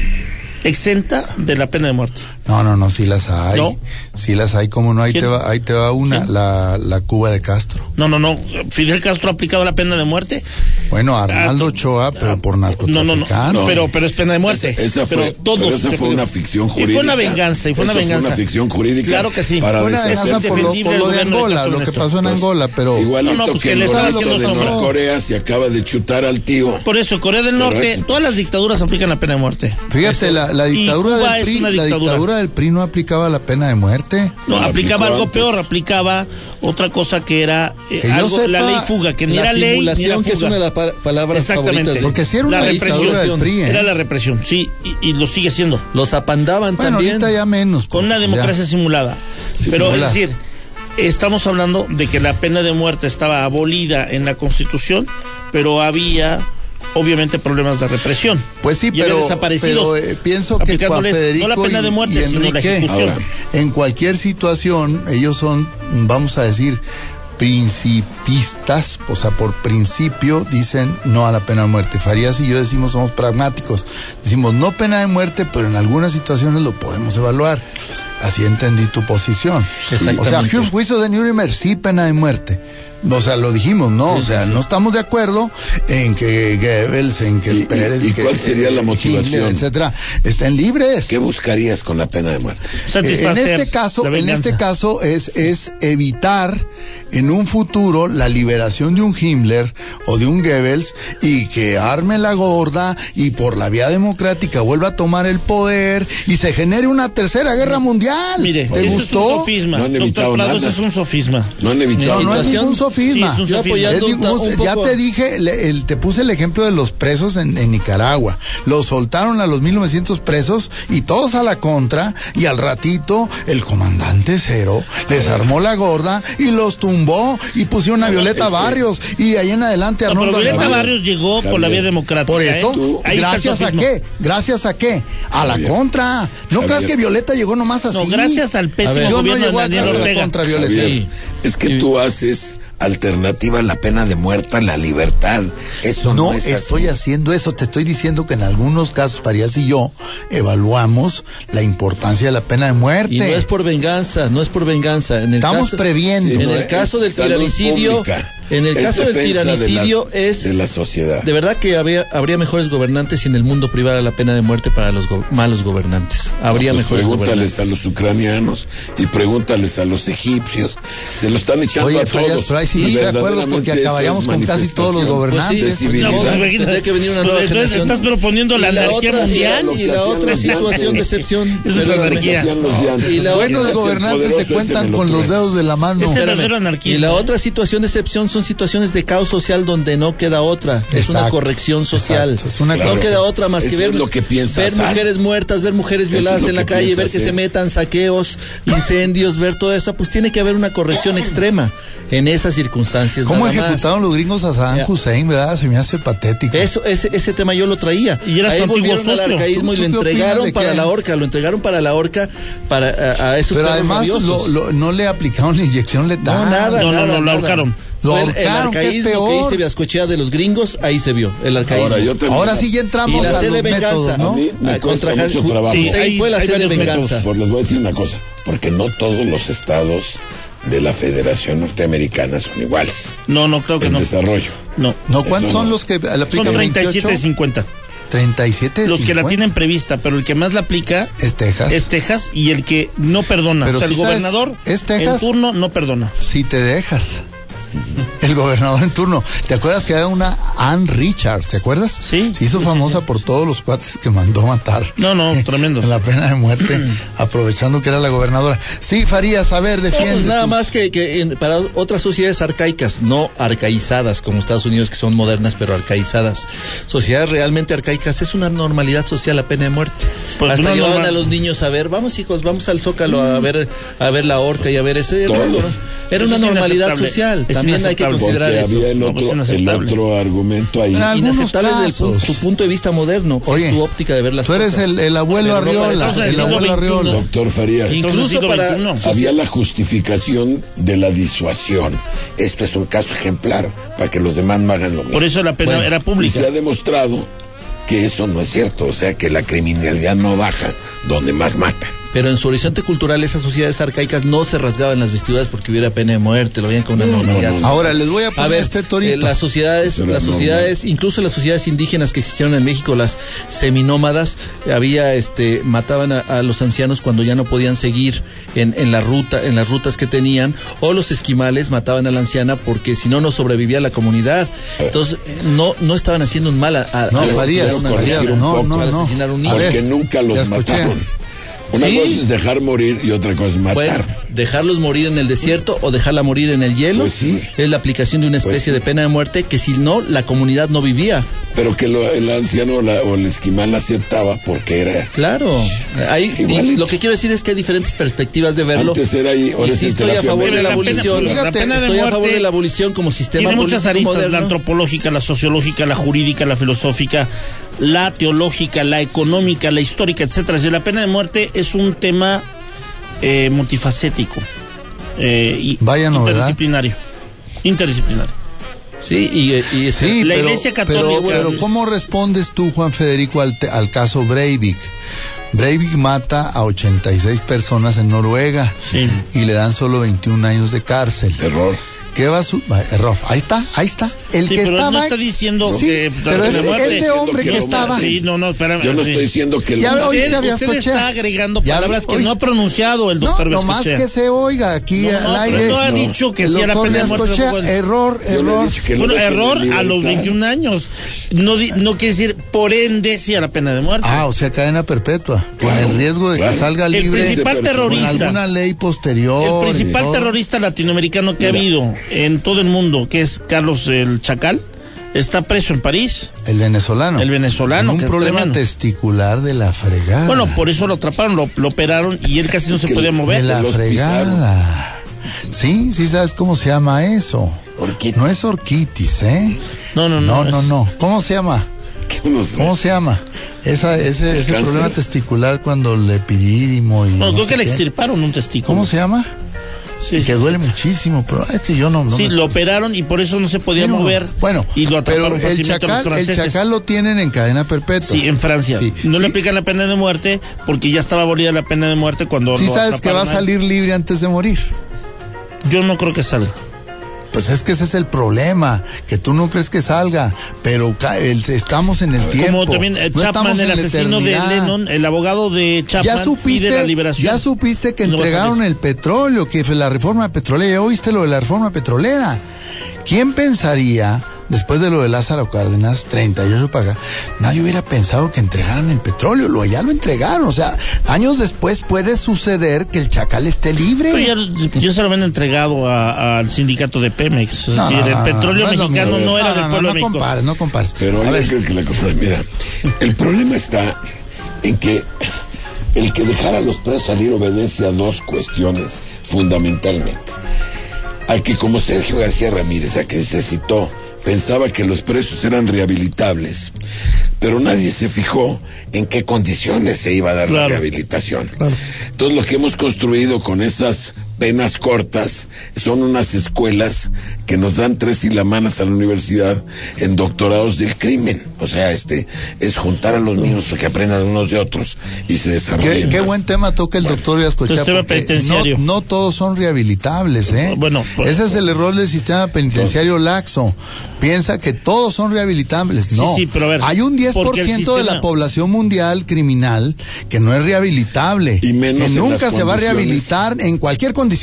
exenta de la pena de muerte. No, sí las hay. ¿No? Sí las hay, como no, ahí te va una, la Cuba de Castro. No, Fidel Castro ha aplicado la pena de muerte. Bueno, Arnaldo Ochoa, pero por narcotraficante. No, pero es pena de muerte. Esa fue una ficción jurídica. Y fue una venganza, Fue una ficción jurídica. Claro que sí. Fue una venganza por lo de Angola, lo que pasó en Angola, pero... Igualito que el gordito de Norcorea se acaba de chutar al tío. Por eso, Corea del Norte, todas las dictaduras aplican la pena de muerte. Fíjate, la dictadura del PRI no aplicaba la pena de muerte. No, aplicaba algo peor, aplicaba otra cosa que era la ley fuga, que ni era ley ni era fuga. Que es una de las palabras favoritas. Porque si era una dictadura del PRI, era la represión, sí, y lo sigue siendo. Los apandaban también. Bueno, ahorita ya menos. Con una democracia simulada. Pero es decir, estamos hablando de que la pena de muerte estaba abolida en la Constitución, pero había... obviamente problemas de represión. Pues sí, pero pienso que Juan Federico no la pena de muerte, y Enrique, sino la ejecución. Ahora, en cualquier situación, ellos son, vamos a decir, principistas, o sea, por principio dicen no a la pena de muerte. Farías y yo decimos, somos pragmáticos, decimos no pena de muerte, pero en algunas situaciones lo podemos evaluar. Así entendí tu posición. O sea, juicio de Nuremberg, sí, pena de muerte. O sea, lo dijimos, ¿no? Sí, o sea, no estamos de acuerdo en que Goebbels, en que Pérez... ¿Y cuál sería la motivación? Hitler, etcétera, estén libres. ¿Qué buscarías con la pena de muerte? En este caso es evitar en un futuro la liberación de un Himmler o de un Goebbels y que arme la gorda y por la vía democrática vuelva a tomar el poder y se genere una tercera guerra mundial. Mire, ¿te gustó? Es un sofisma. No han evitado nada. Eso es un sofisma. No han evitado no es ningún sofisma. Sí, es un sofisma. Ya te dije, te puse el ejemplo de los presos en Nicaragua. Los soltaron a los 1900 presos y todos a la contra, y al ratito el comandante Cero les armó la gorda y los tumbó y pusieron a Violeta Barrios y ahí en adelante Arnoldo Violeta Barrios llegó por la vía democrática. Por eso, ¿gracias a qué? ¿Gracias a qué? A la contra. ¿No creas que Violeta llegó nomás así no, gracias al pésimo gobierno de Daniel Ortega. Javier, es que tú haces alternativa a la pena de muerte, a la libertad. Eso no es así. Estoy haciendo eso, te estoy diciendo que en algunos casos Farías y yo evaluamos la importancia de la pena de muerte. Y no es por venganza, Estamos previendo. En el caso del tiranicidio, es de la sociedad. De verdad que habría mejores gobernantes si en el mundo privara la pena de muerte para los malos gobernantes. Habría mejores pregúntales gobernantes. a los ucranianos y pregúntales a los egipcios. Se lo están echando a todos. Pero ahí sí estoy de acuerdo porque acabaríamos con casi todos los gobernantes. Tendría que venir una nueva generación. Estás proponiendo la anarquía mundial. Y la otra situación de excepción. Eso es anarquía. Buenos gobernantes se cuentan con los dedos de la mano. Y la otra situación de excepción son situaciones de caos social donde no queda otra. Es una corrección social. No queda otra más que ver mujeres muertas, ver mujeres violadas en la calle, ver que se metan saqueos, incendios, ver todo eso. Pues tiene que haber una corrección extrema en esas circunstancias. ¿Cómo ejecutaron los gringos a Saddam Hussein, verdad? Se me hace patético. Ese tema yo lo traía. Y era ahí su antiguo volvieron al arcaísmo y lo entregaron para la horca. Lo entregaron para la horca a esos. Pero además no le aplicaron la inyección letal. No, lo ahorcaron. El arcaísmo que dice Viascochea de los gringos, ahí se vio el arcaísmo. Ahora sí ya entramos a los de venganza, métodos, ¿no? A mí me cuesta mucho trabajo. Ahí fue la sede de venganza. Pues les voy a decir una cosa, porque no todos los estados de la Federación Norteamericana son iguales. No, creo que no. En desarrollo. No, ¿cuántos son los que la aplican? Son 37 de 50. 37 los que la tienen prevista, pero el que más la aplica es Texas y el que no perdona. Pero o sea, el gobernador en turno no perdona. Si te dejas. El gobernador en turno. ¿Te acuerdas que había una Ann Richards? ¿Te acuerdas? Sí. Se hizo famosa por todos los cuates que mandó matar. No, tremendo. La pena de muerte, aprovechando que era la gobernadora. Sí, Farías, a ver, defiende. Pues nada más que para otras sociedades arcaicas, no arcaizadas como Estados Unidos, que son modernas pero arcaizadas. Sociedades realmente arcaicas, es una normalidad social la pena de muerte. Pues hasta llevaban a los niños a ver, vamos hijos, vamos al Zócalo a ver la horca y a ver eso. Era una normalidad social. También hay que considerar eso. Había el otro argumento ahí. Inaceptable desde tu punto de vista moderno. Oye, tu óptica de ver las cosas. Tú eres el abuelo Arriola. Doctor Farías. Incluso había la justificación de la disuasión. Esto es un caso ejemplar para que los demás no hagan lo mismo. Por eso la pena era pública. Y se ha demostrado que eso no es cierto. O sea, que la criminalidad no baja donde más matan. Pero en su horizonte cultural esas sociedades arcaicas no se rasgaban las vestiduras porque hubiera pena de muerte, lo veían con una normalidad. Ahora les voy a poner este torito. Las sociedades, incluso las sociedades indígenas que existieron en México, las seminómadas, mataban a los ancianos cuando ya no podían seguir en las rutas que tenían, o los esquimales mataban a la anciana porque si no sobrevivía la comunidad. Entonces no estaban haciendo un mal al asesinar a un niño. Porque nunca los mataron. Una cosa es dejar morir y otra cosa es matar. Bueno, dejarlos morir en el desierto o dejarla morir en el hielo. Pues sí. Es la aplicación de una especie de pena de muerte que si no, la comunidad no vivía. Pero que el anciano o el esquimal aceptaba porque era... Claro. Lo que quiero decir es que hay diferentes perspectivas de verlo. Antes era ahí, ahora y sí estoy a favor de la abolición. Estoy a favor de la abolición como sistema político moderno. Tiene muchas aristas, la antropológica, la sociológica, la jurídica, la filosófica, la teológica, la económica, la histórica, etcétera. La pena de muerte es un tema multifacético y interdisciplinario. Sí, la Iglesia Católica. Pero ¿cómo respondes tú, Juan Federico, al caso Breivik? Breivik mata a 86 personas en Noruega y le dan solo 21 años de cárcel. Error. ¿Qué va a error? Ahí está. El que pero estaba. No está diciendo que. Pero este hombre que estaba. Espérame. Yo no estoy diciendo que usted está agregando palabras que no ha pronunciado el doctor Viascochea. No más que se oiga aquí al aire. No ha dicho que sea la pena de muerte. Error. Bueno, error a los 21 años. No quiere decir por ende sea la pena de muerte. O sea, cadena perpetua. Con el riesgo de que salga libre. El principal terrorista. Con alguna ley posterior. El principal terrorista latinoamericano que ha habido en todo el mundo, que es Carlos el Chacal, está preso en París. El venezolano. Con un problema testicular de la fregada. Bueno, por eso lo atraparon, lo operaron y él casi no se podía mover. De la fregada. Sí, ¿sabes cómo se llama eso? Orquitis. No es orquitis, ¿eh? No. ¿Cómo se llama? ¿Cómo se llama? Ese problema testicular cuando el epidídimo y... Bueno, creo que le extirparon un testículo. ¿Cómo se llama? Sí, que duele muchísimo, pero es que yo no sí, lo operaron y por eso no se podía mover. Bueno, y lo atraparon pero el chacal lo tienen en cadena perpetua. Sí, en Francia. Sí, no le aplican la pena de muerte porque ya estaba abolida la pena de muerte cuando... Sí, sabes que va a salir libre antes de morir. Yo no creo que salga. Pues es que ese es el problema, que tú no crees que salga, pero estamos en el tiempo. Como también Chapman, el asesino de Lennon, el abogado de Chapman, pide la liberación. Ya supiste que entregaron el petróleo, que fue la reforma petrolera. ¿Ya oíste lo de la reforma petrolera? ¿Quién pensaría, después de lo de Lázaro Cárdenas, 38 para acá, nadie hubiera pensado que entregaran el petróleo? Ya lo entregaron. O sea, años después puede suceder que el chacal esté libre. Pero ya se lo habían entregado al sindicato de Pemex. Es decir, el petróleo mexicano no era del pueblo de México. No compares. Pero yo creo que la cosa, mira, el problema está en que el que dejar a los presos salir obedece a dos cuestiones fundamentalmente. A que, como Sergio García Ramírez, a que se citó, pensaba que los presos eran rehabilitables, pero nadie se fijó en qué condiciones se iba a dar la rehabilitación. Entonces, lo que hemos construido con esas penas cortas son unas escuelas que nos dan 3 silamanas a la universidad en doctorados del crimen. O sea, es juntar a los niños para que aprendan unos de otros y se desarrollen. Qué buen tema toca el doctor Viascochea, porque no todos son rehabilitables, ¿eh? Bueno, ese es el error del sistema penitenciario laxo. Piensa que todos son rehabilitables. No, sí, pero a ver, hay un 10% de la población mundial criminal que no es rehabilitable, y menos que nunca se va a rehabilitar en cualquier condición.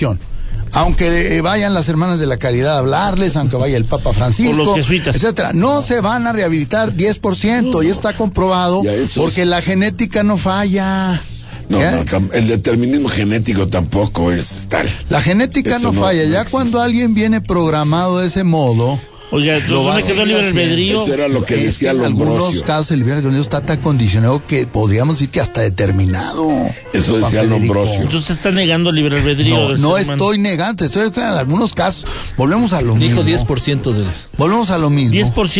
Aunque vayan las hermanas de la caridad a hablarles, aunque vaya el Papa Francisco, etcétera, no se van a rehabilitar 10%, y está comprobado, porque la genética no falla. No, el determinismo genético tampoco es tal. La genética no falla, ya cuando alguien viene programado de ese modo. Oiga, ¿no me quedó libre albedrío? Eso era lo que decía Lombroso. En algunos casos el libre albedrío está tan condicionado que podríamos decir que hasta determinado. Eso decía Lombroso. Entonces está negando el libre albedrío. No estoy negando, en algunos casos. Volvemos a lo mismo. Dijo 10% de los... Volvemos a lo mismo.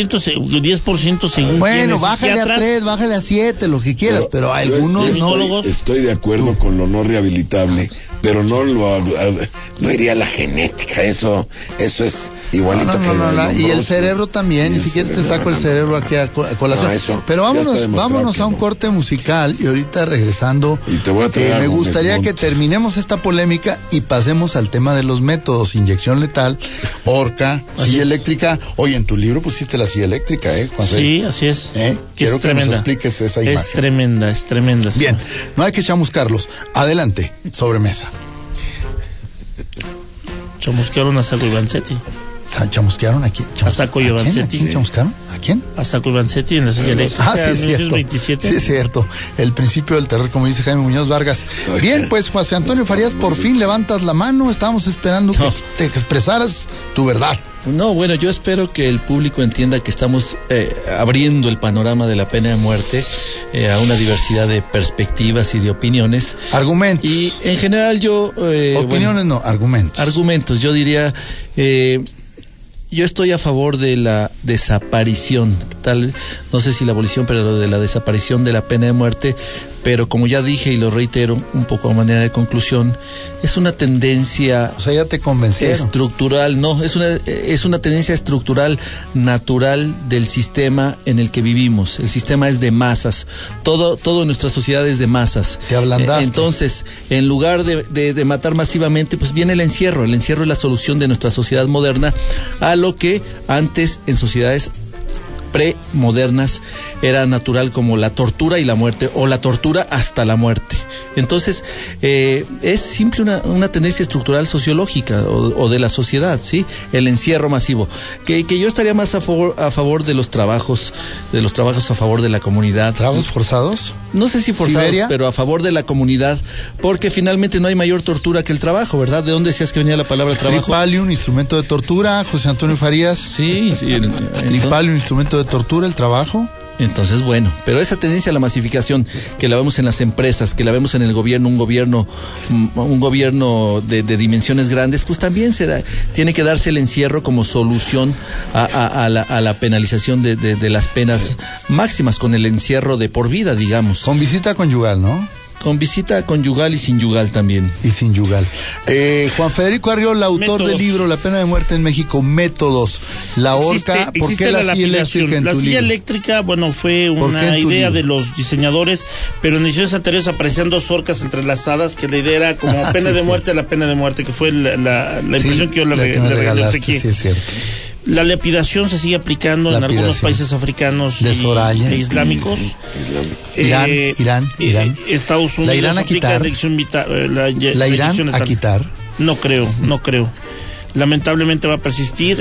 10% según bueno, bájale a 3, bájale a 7, lo que quieras, pero algunos no. Estoy de acuerdo con lo no rehabilitable, pero no iría a la genética. Eso es igualito que y el cerebro también, ni siquiera te saco el cerebro aquí a colación. Pero vámonos a un corte musical y ahorita regresando, me gustaría que terminemos esta polémica y pasemos al tema de los métodos: inyección letal, horca, silla eléctrica. Oye, en tu libro pusiste la silla eléctrica, Juan? Sí, así es. Quiero que nos expliques esa imagen. Es tremenda. Bien, no hay que chamuscarlos. Adelante, sobremesa. Chamuscaron a Sacco y Vanzetti. ¿Chamusquearon a quién? A Sacco y Vanzetti. ¿A quién chamuscaron? ¿A quién? A Sacco y Vanzetti en la silla eléctrica. Sí, es cierto. 27. Sí, es cierto. El principio del terror, como dice Jaime Muñoz Vargas. Bien, pues, José Antonio Farías, por fin levantas la mano. Estábamos esperando que te expresaras tu verdad. No, bueno, yo espero que el público entienda que estamos abriendo el panorama de la pena de muerte a una diversidad de perspectivas y de opiniones. Argumentos. Y en general yo... opiniones no, argumentos. Argumentos, yo diría... yo estoy a favor de la desaparición, no sé si la abolición, pero de la desaparición de la pena de muerte, pero como ya dije y lo reitero un poco a manera de conclusión, es una tendencia... O sea, ya te convencieron. Estructural, no, es una tendencia estructural natural del sistema en el que vivimos. El sistema es de masas, todo en nuestra sociedad es de masas. Te ablandaste. Entonces, en lugar de matar masivamente, pues viene el encierro. El encierro es la solución de nuestra sociedad moderna a lo que antes en sociedades premodernas era natural, como la tortura y la muerte, o la tortura hasta la muerte. Entonces, es simple una tendencia estructural sociológica o de la sociedad, ¿sí? El encierro masivo. Que yo estaría más a favor de los trabajos a favor de la comunidad. ¿Trabajos forzados? No sé si forzados, ¿Siberia? Pero a favor de la comunidad, porque finalmente no hay mayor tortura que el trabajo, ¿verdad? ¿De dónde decías que venía la palabra trabajo? Tripalio, un instrumento de tortura, José Antonio Farías. Sí. Tripalio, un instrumento de tortura, el trabajo. Entonces, bueno, pero esa tendencia a la masificación que la vemos en las empresas, que la vemos en el gobierno, un gobierno de dimensiones grandes, pues también tiene que darse el encierro como solución a la penalización de las penas máximas, con el encierro de por vida, digamos. Con visita conyugal, ¿no? Con visita conyugal y sin yugal también. Y sin yugal. Juan Federico Arriola, autor del libro La pena de muerte en México, métodos. La horca, ¿por qué la silla eléctrica en tu libro? La silla eléctrica, bueno, fue una idea de los diseñadores, pero en ediciones anteriores aparecían 2 horcas entrelazadas, que la idea era como pena de muerte, la pena de muerte, que fue la impresión que yo le regalaste. Sí, es cierto. La lapidación se sigue aplicando en algunos países africanos e islámicos. Irán. Estados Unidos. ¿La irán a quitar? ¿La irán a quitar? No creo. Lamentablemente va a persistir.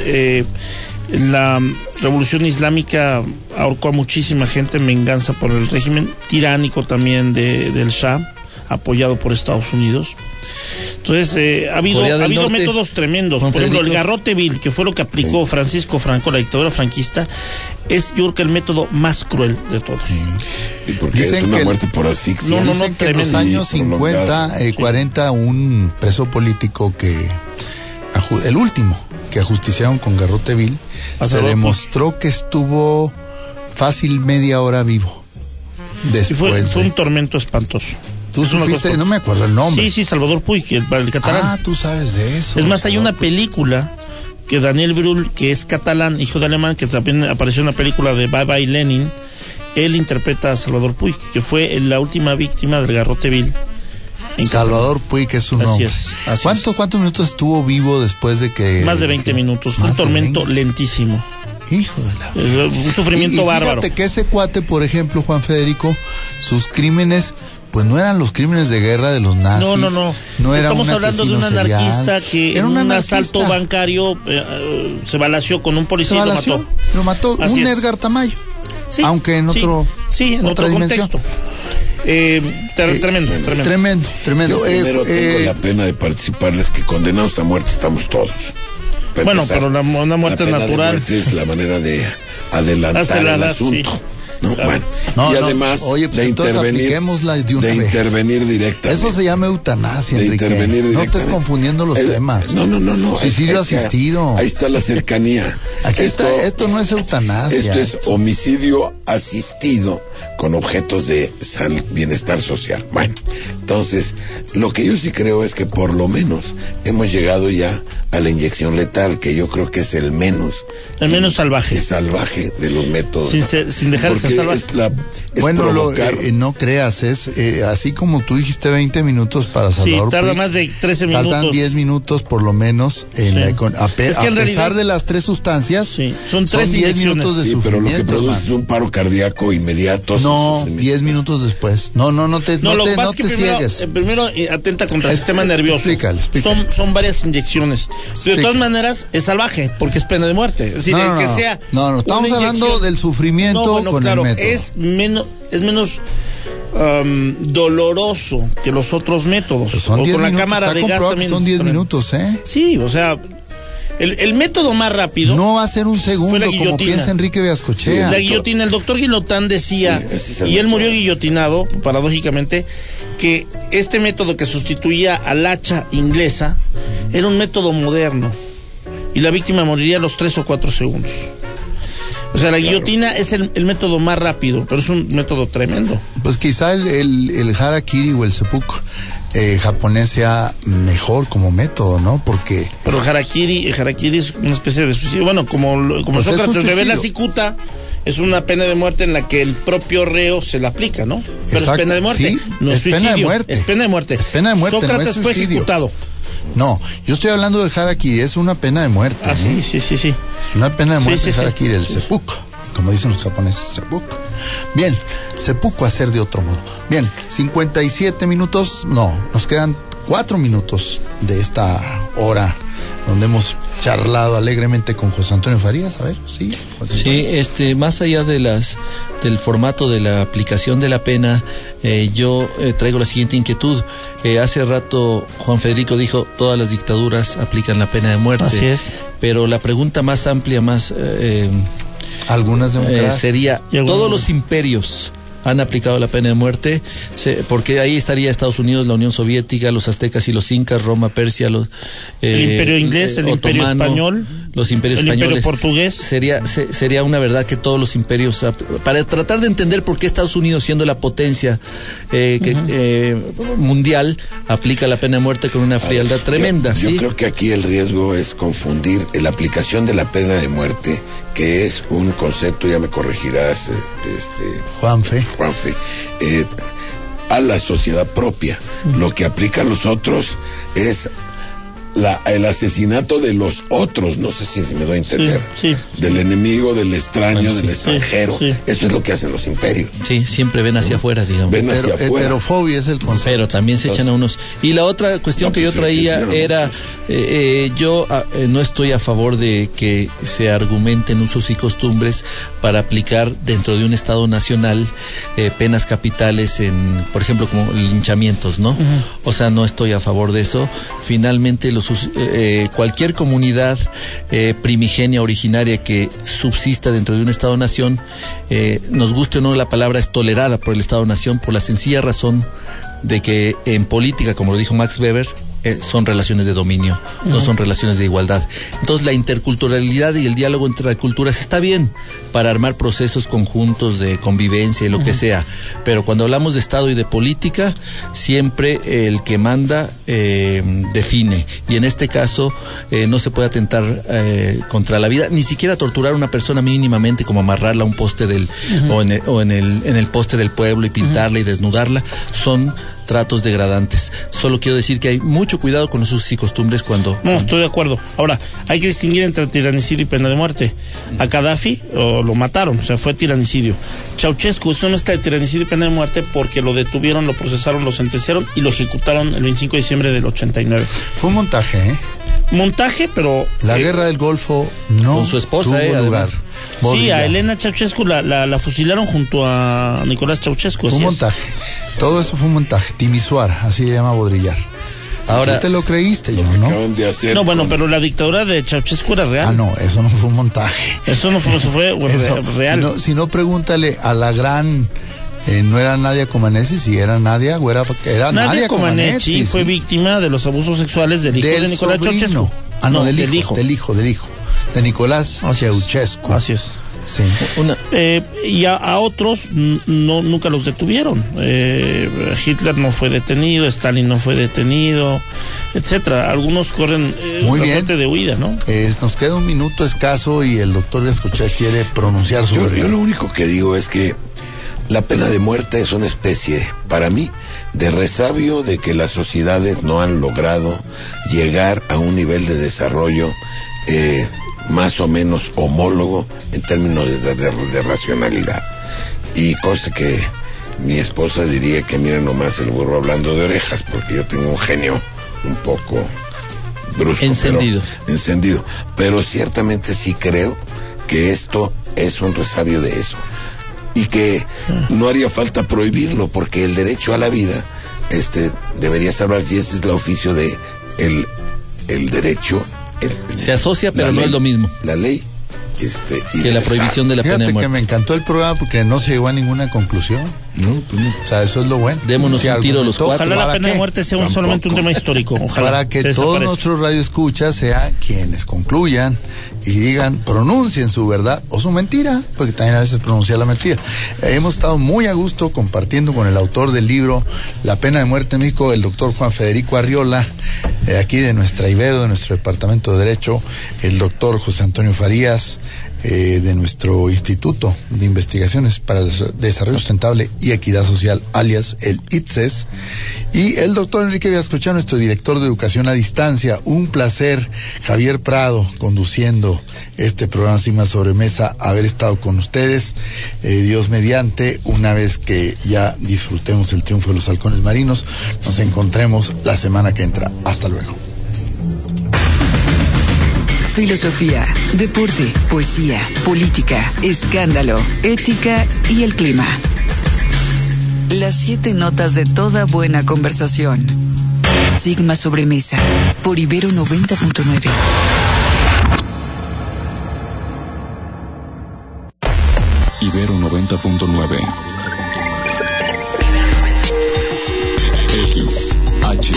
La revolución islámica ahorcó a muchísima gente en venganza por el régimen tiránico también del Shah, apoyado por Estados Unidos. Entonces, ha habido métodos tremendos. Por ejemplo, el garrote vil, que fue lo que aplicó Francisco Franco, la dictadura franquista, es, yo creo, que el método más cruel de todos. ¿Y por qué es una muerte por asfixia? Dicen que en los años 50, 40, un preso político el último que ajusticiaron con garrote vil, se demostró que estuvo fácil media hora vivo. Fue un tormento espantoso. ¿Tú supiste? No me acuerdo el nombre. Sí, Salvador Puig, el catalán. Ah, tú sabes de eso. Es más, hay una película que Daniel Brühl, que es catalán, hijo de alemán, que también apareció en una película de Bye Bye Lenin. Él interpreta a Salvador Puig, que fue la última víctima del garrote vil. Salvador Puig es su nombre. Así es. ¿Cuántos minutos estuvo vivo después de que...? Más de 20 minutos. Fue un tormento lentísimo. Hijo de la... Un sufrimiento bárbaro. Fíjate que ese cuate, por ejemplo, Juan Federico, sus crímenes... pues no eran los crímenes de guerra de los nazis. No era Estamos hablando de un anarquista que en un asalto bancario se balació con un policía y lo mató. Lo mató. Así un es. Edgar Tamayo. Sí, aunque en otro contexto. Tremendo. Yo primero tengo la pena de participarles que condenados a muerte estamos todos. Bueno, pero una muerte natural. La pena de muerte es la manera de adelantar el asunto. Sí. No, claro. Bueno, y además Oye, pues de intervenir directamente. Eso se llama eutanasia, Enrique. Intervenir no estés confundiendo los temas. No. Suicidio asistido. Ahí está la cercanía. Esto no es eutanasia. Esto es homicidio asistido con objetos de bienestar social. Bueno, entonces, lo que yo sí creo es que por lo menos hemos llegado ya a la inyección letal, que yo creo que es el menos salvaje. Salvaje de los métodos. Sin dejar de ser salvaje. No creas, es así como tú dijiste 20 minutos para Salvador. Sí, tarda más de 13 minutos. Tardan 10 minutos por lo menos a pesar de las 3 sustancias. Sí, son 10 minutos de sufrimiento. Pero lo que produce es un paro cardíaco inmediato. No, 10 minutos después. No te ciegues. Primero atenta contra el sistema nervioso. Explícale. Son varias inyecciones. De todas maneras, es salvaje, porque es pena de muerte. Es decir, que sea. No, estamos hablando del sufrimiento con el método. Es menos doloroso que los otros métodos. Pues son 10 con la minutos, cámara de gas también. Son 10 minutos, ¿eh? Sí, o sea, el método más rápido. No va a ser un segundo, como piensa Enrique Beascochea. La guillotina, el doctor Guilotán decía, y él murió guillotinado, paradójicamente, que este método que sustituía al hacha inglesa era un método moderno y la víctima moriría a los 3 o 4 segundos. O sea, la guillotina es el método más rápido, pero es un método tremendo. Pues quizá el harakiri o el seppuku japonés sea mejor como método, ¿no? Porque... Pero harakiri es una especie de suicidio. Bueno, como pues Sócrates revela cicuta, es una pena de muerte en la que el propio reo se la aplica, ¿no? Pero exacto, es pena de muerte, sí, no es suicidio. Pena de muerte. Es pena de muerte. Es pena de muerte, Sócrates no es fue ejecutado. No, yo estoy hablando del harakiri, es una pena de muerte. Ah, ¿no? Sí. Es una pena de muerte el harakiri, el seppuku, como dicen los japoneses, seppuku. Bien, seppuku hacer de otro modo. Bien, 57 minutos, nos quedan 4 minutos de esta hora donde hemos charlado alegremente con José Antonio Farías. A ver, sí. Sí, más allá del formato de la aplicación de la pena, yo traigo la siguiente inquietud. Hace rato Juan Federico dijo, todas las dictaduras aplican la pena de muerte. Así es. Pero la pregunta más amplia, más Algunas democracias. Sería todos los imperios han aplicado la pena de muerte, porque ahí estaría Estados Unidos, la Unión Soviética, los aztecas y los incas, Roma, Persia, el imperio inglés, el otomano, imperio español, los imperios el españoles, imperio portugués. Sería una verdad que todos los imperios, para tratar de entender por qué Estados Unidos, siendo la potencia mundial, aplica la pena de muerte con una frialdad tremenda. Yo creo que aquí el riesgo es confundir la aplicación de la pena de muerte, que es un concepto, ya me corregirás, Juanfe, a la sociedad propia. Lo que aplican los otros es el asesinato de los otros, no sé si me doy a entender, del enemigo, del extraño, del extranjero. Eso es lo que hacen los imperios. Sí, siempre ven hacia afuera, digamos. Ven hacia afuera. Heterofobia es el concepto. Pero también se echan a unos. Y la otra cuestión que yo traía era, yo no estoy a favor de que se argumenten usos y costumbres para aplicar dentro de un Estado nacional penas capitales por ejemplo, como linchamientos, ¿no? O sea, no estoy a favor de eso. Finalmente, cualquier comunidad primigenia, originaria que subsista dentro de un Estado-nación, nos guste o no la palabra, es tolerada por el Estado-nación por la sencilla razón de que en política, como lo dijo Max Weber, son relaciones de dominio, no son relaciones de igualdad. Entonces la interculturalidad y el diálogo entre culturas está bien para armar procesos conjuntos de convivencia y lo que sea, pero cuando hablamos de Estado y de política, siempre el que manda define, y en este caso no se puede atentar contra la vida, ni siquiera torturar a una persona mínimamente, como amarrarla a un poste o en el poste del pueblo y pintarla y desnudarla. Son tratos degradantes. Solo quiero decir que hay mucho cuidado con los usos y costumbres cuando... No, estoy de acuerdo. Ahora, hay que distinguir entre tiranicidio y pena de muerte. A Gaddafi lo mataron, o sea, fue tiranicidio. Ceausescu, eso no está de tiranicidio y pena de muerte porque lo detuvieron, lo procesaron, lo sentenciaron y lo ejecutaron el 25 de diciembre del 89. Fue un montaje, montaje, pero... La guerra del Golfo no con su esposa, tuvo lugar. Sí, a Elena Ceausescu la fusilaron junto a Nicolás Ceausescu. Fue un montaje. Todo eso fue un montaje. Timisuar, así se llama Baudrillard. Ahora, tú te lo creíste, yo, ¿no? No, bueno, pero la dictadura de Ceausescu era real. Ah, no, eso no fue un montaje. Eso no fue, eso fue real. Si no, pregúntale a la gran... no era Nadia Comaneci, sí era Nadia, era Nadia Comaneci fue víctima de los abusos sexuales del hijo de Nicolás Ceausescu. Ah, no, del hijo de Nicolás Ceausescu. Así es. Sí. Y a otros nunca los detuvieron. Hitler no fue detenido, Stalin no fue detenido, etcétera. Algunos corren muy bien suerte de huida, ¿no? Nos queda un minuto escaso y el doctor Gascochea quiere pronunciar su verdad. Yo lo único que digo es que la pena de muerte es una especie, para mí, de resabio de que las sociedades no han logrado llegar a un nivel de desarrollo más o menos homólogo en términos de racionalidad. Y conste que mi esposa diría que mira nomás el burro hablando de orejas, porque yo tengo un genio un poco brusco. Encendido. Pero ciertamente sí creo que esto es un resabio de eso. Y que no haría falta prohibirlo, porque el derecho a la vida debería salvar, y ese es el oficio de el derecho. Se asocia, pero no es lo mismo. La ley y que la prohibición de la pena de muerte. Que me encantó el programa porque no se llegó a ninguna conclusión. No. O sea, eso es lo bueno. Démonos un tiro los cuatro. Ojalá la pena de muerte sea solamente un tema histórico. Ojalá. Para que todos nuestros radioescuchas sean quienes concluyan y digan, pronuncien su verdad o su mentira, porque también a veces pronunciar la mentira. Hemos estado muy a gusto compartiendo con el autor del libro La pena de muerte en México, el doctor Juan Federico Arriola, aquí de nuestra Ibero, de nuestro Departamento de Derecho, el doctor José Antonio Farías, de nuestro Instituto de Investigaciones para el Desarrollo Sustentable y Equidad Social, alias el ITSES, y el doctor Enrique Gascochea, nuestro director de Educación a Distancia. Un placer, Javier Prado, conduciendo este programa Sigma Sobremesa, haber estado con ustedes. Dios mediante, una vez que ya disfrutemos el triunfo de los halcones marinos, nos encontremos la semana que entra. Hasta luego. Filosofía, deporte, poesía, política, escándalo, ética y el clima. Las 7 notas de toda buena conversación. Sigma Sobremesa, por Ibero 90.9. Ibero 90.9. X, H,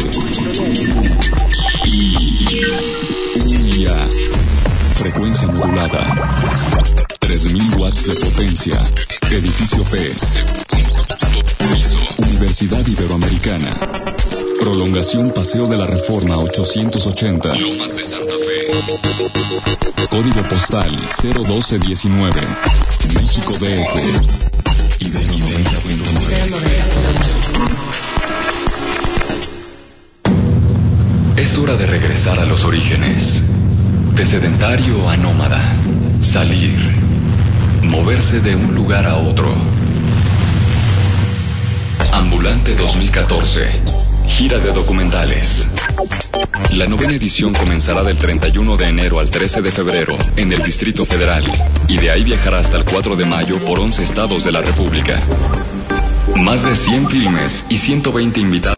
I, A. Frecuencia modulada. 3000 watts de potencia. Edificio P. Piso. Universidad Iberoamericana. Prolongación Paseo de la Reforma 880. Lomas de Santa Fe. Código postal 01219. México DF. Ibero 90.9. Es hora de regresar a los orígenes. De sedentario a nómada. Salir. Moverse de un lugar a otro. Ambulante 2014. Gira de documentales. La 9ª edición comenzará del 31 de enero al 13 de febrero en el Distrito Federal y de ahí viajará hasta el 4 de mayo por 11 estados de la República. Más de 100 filmes y 120 invitados.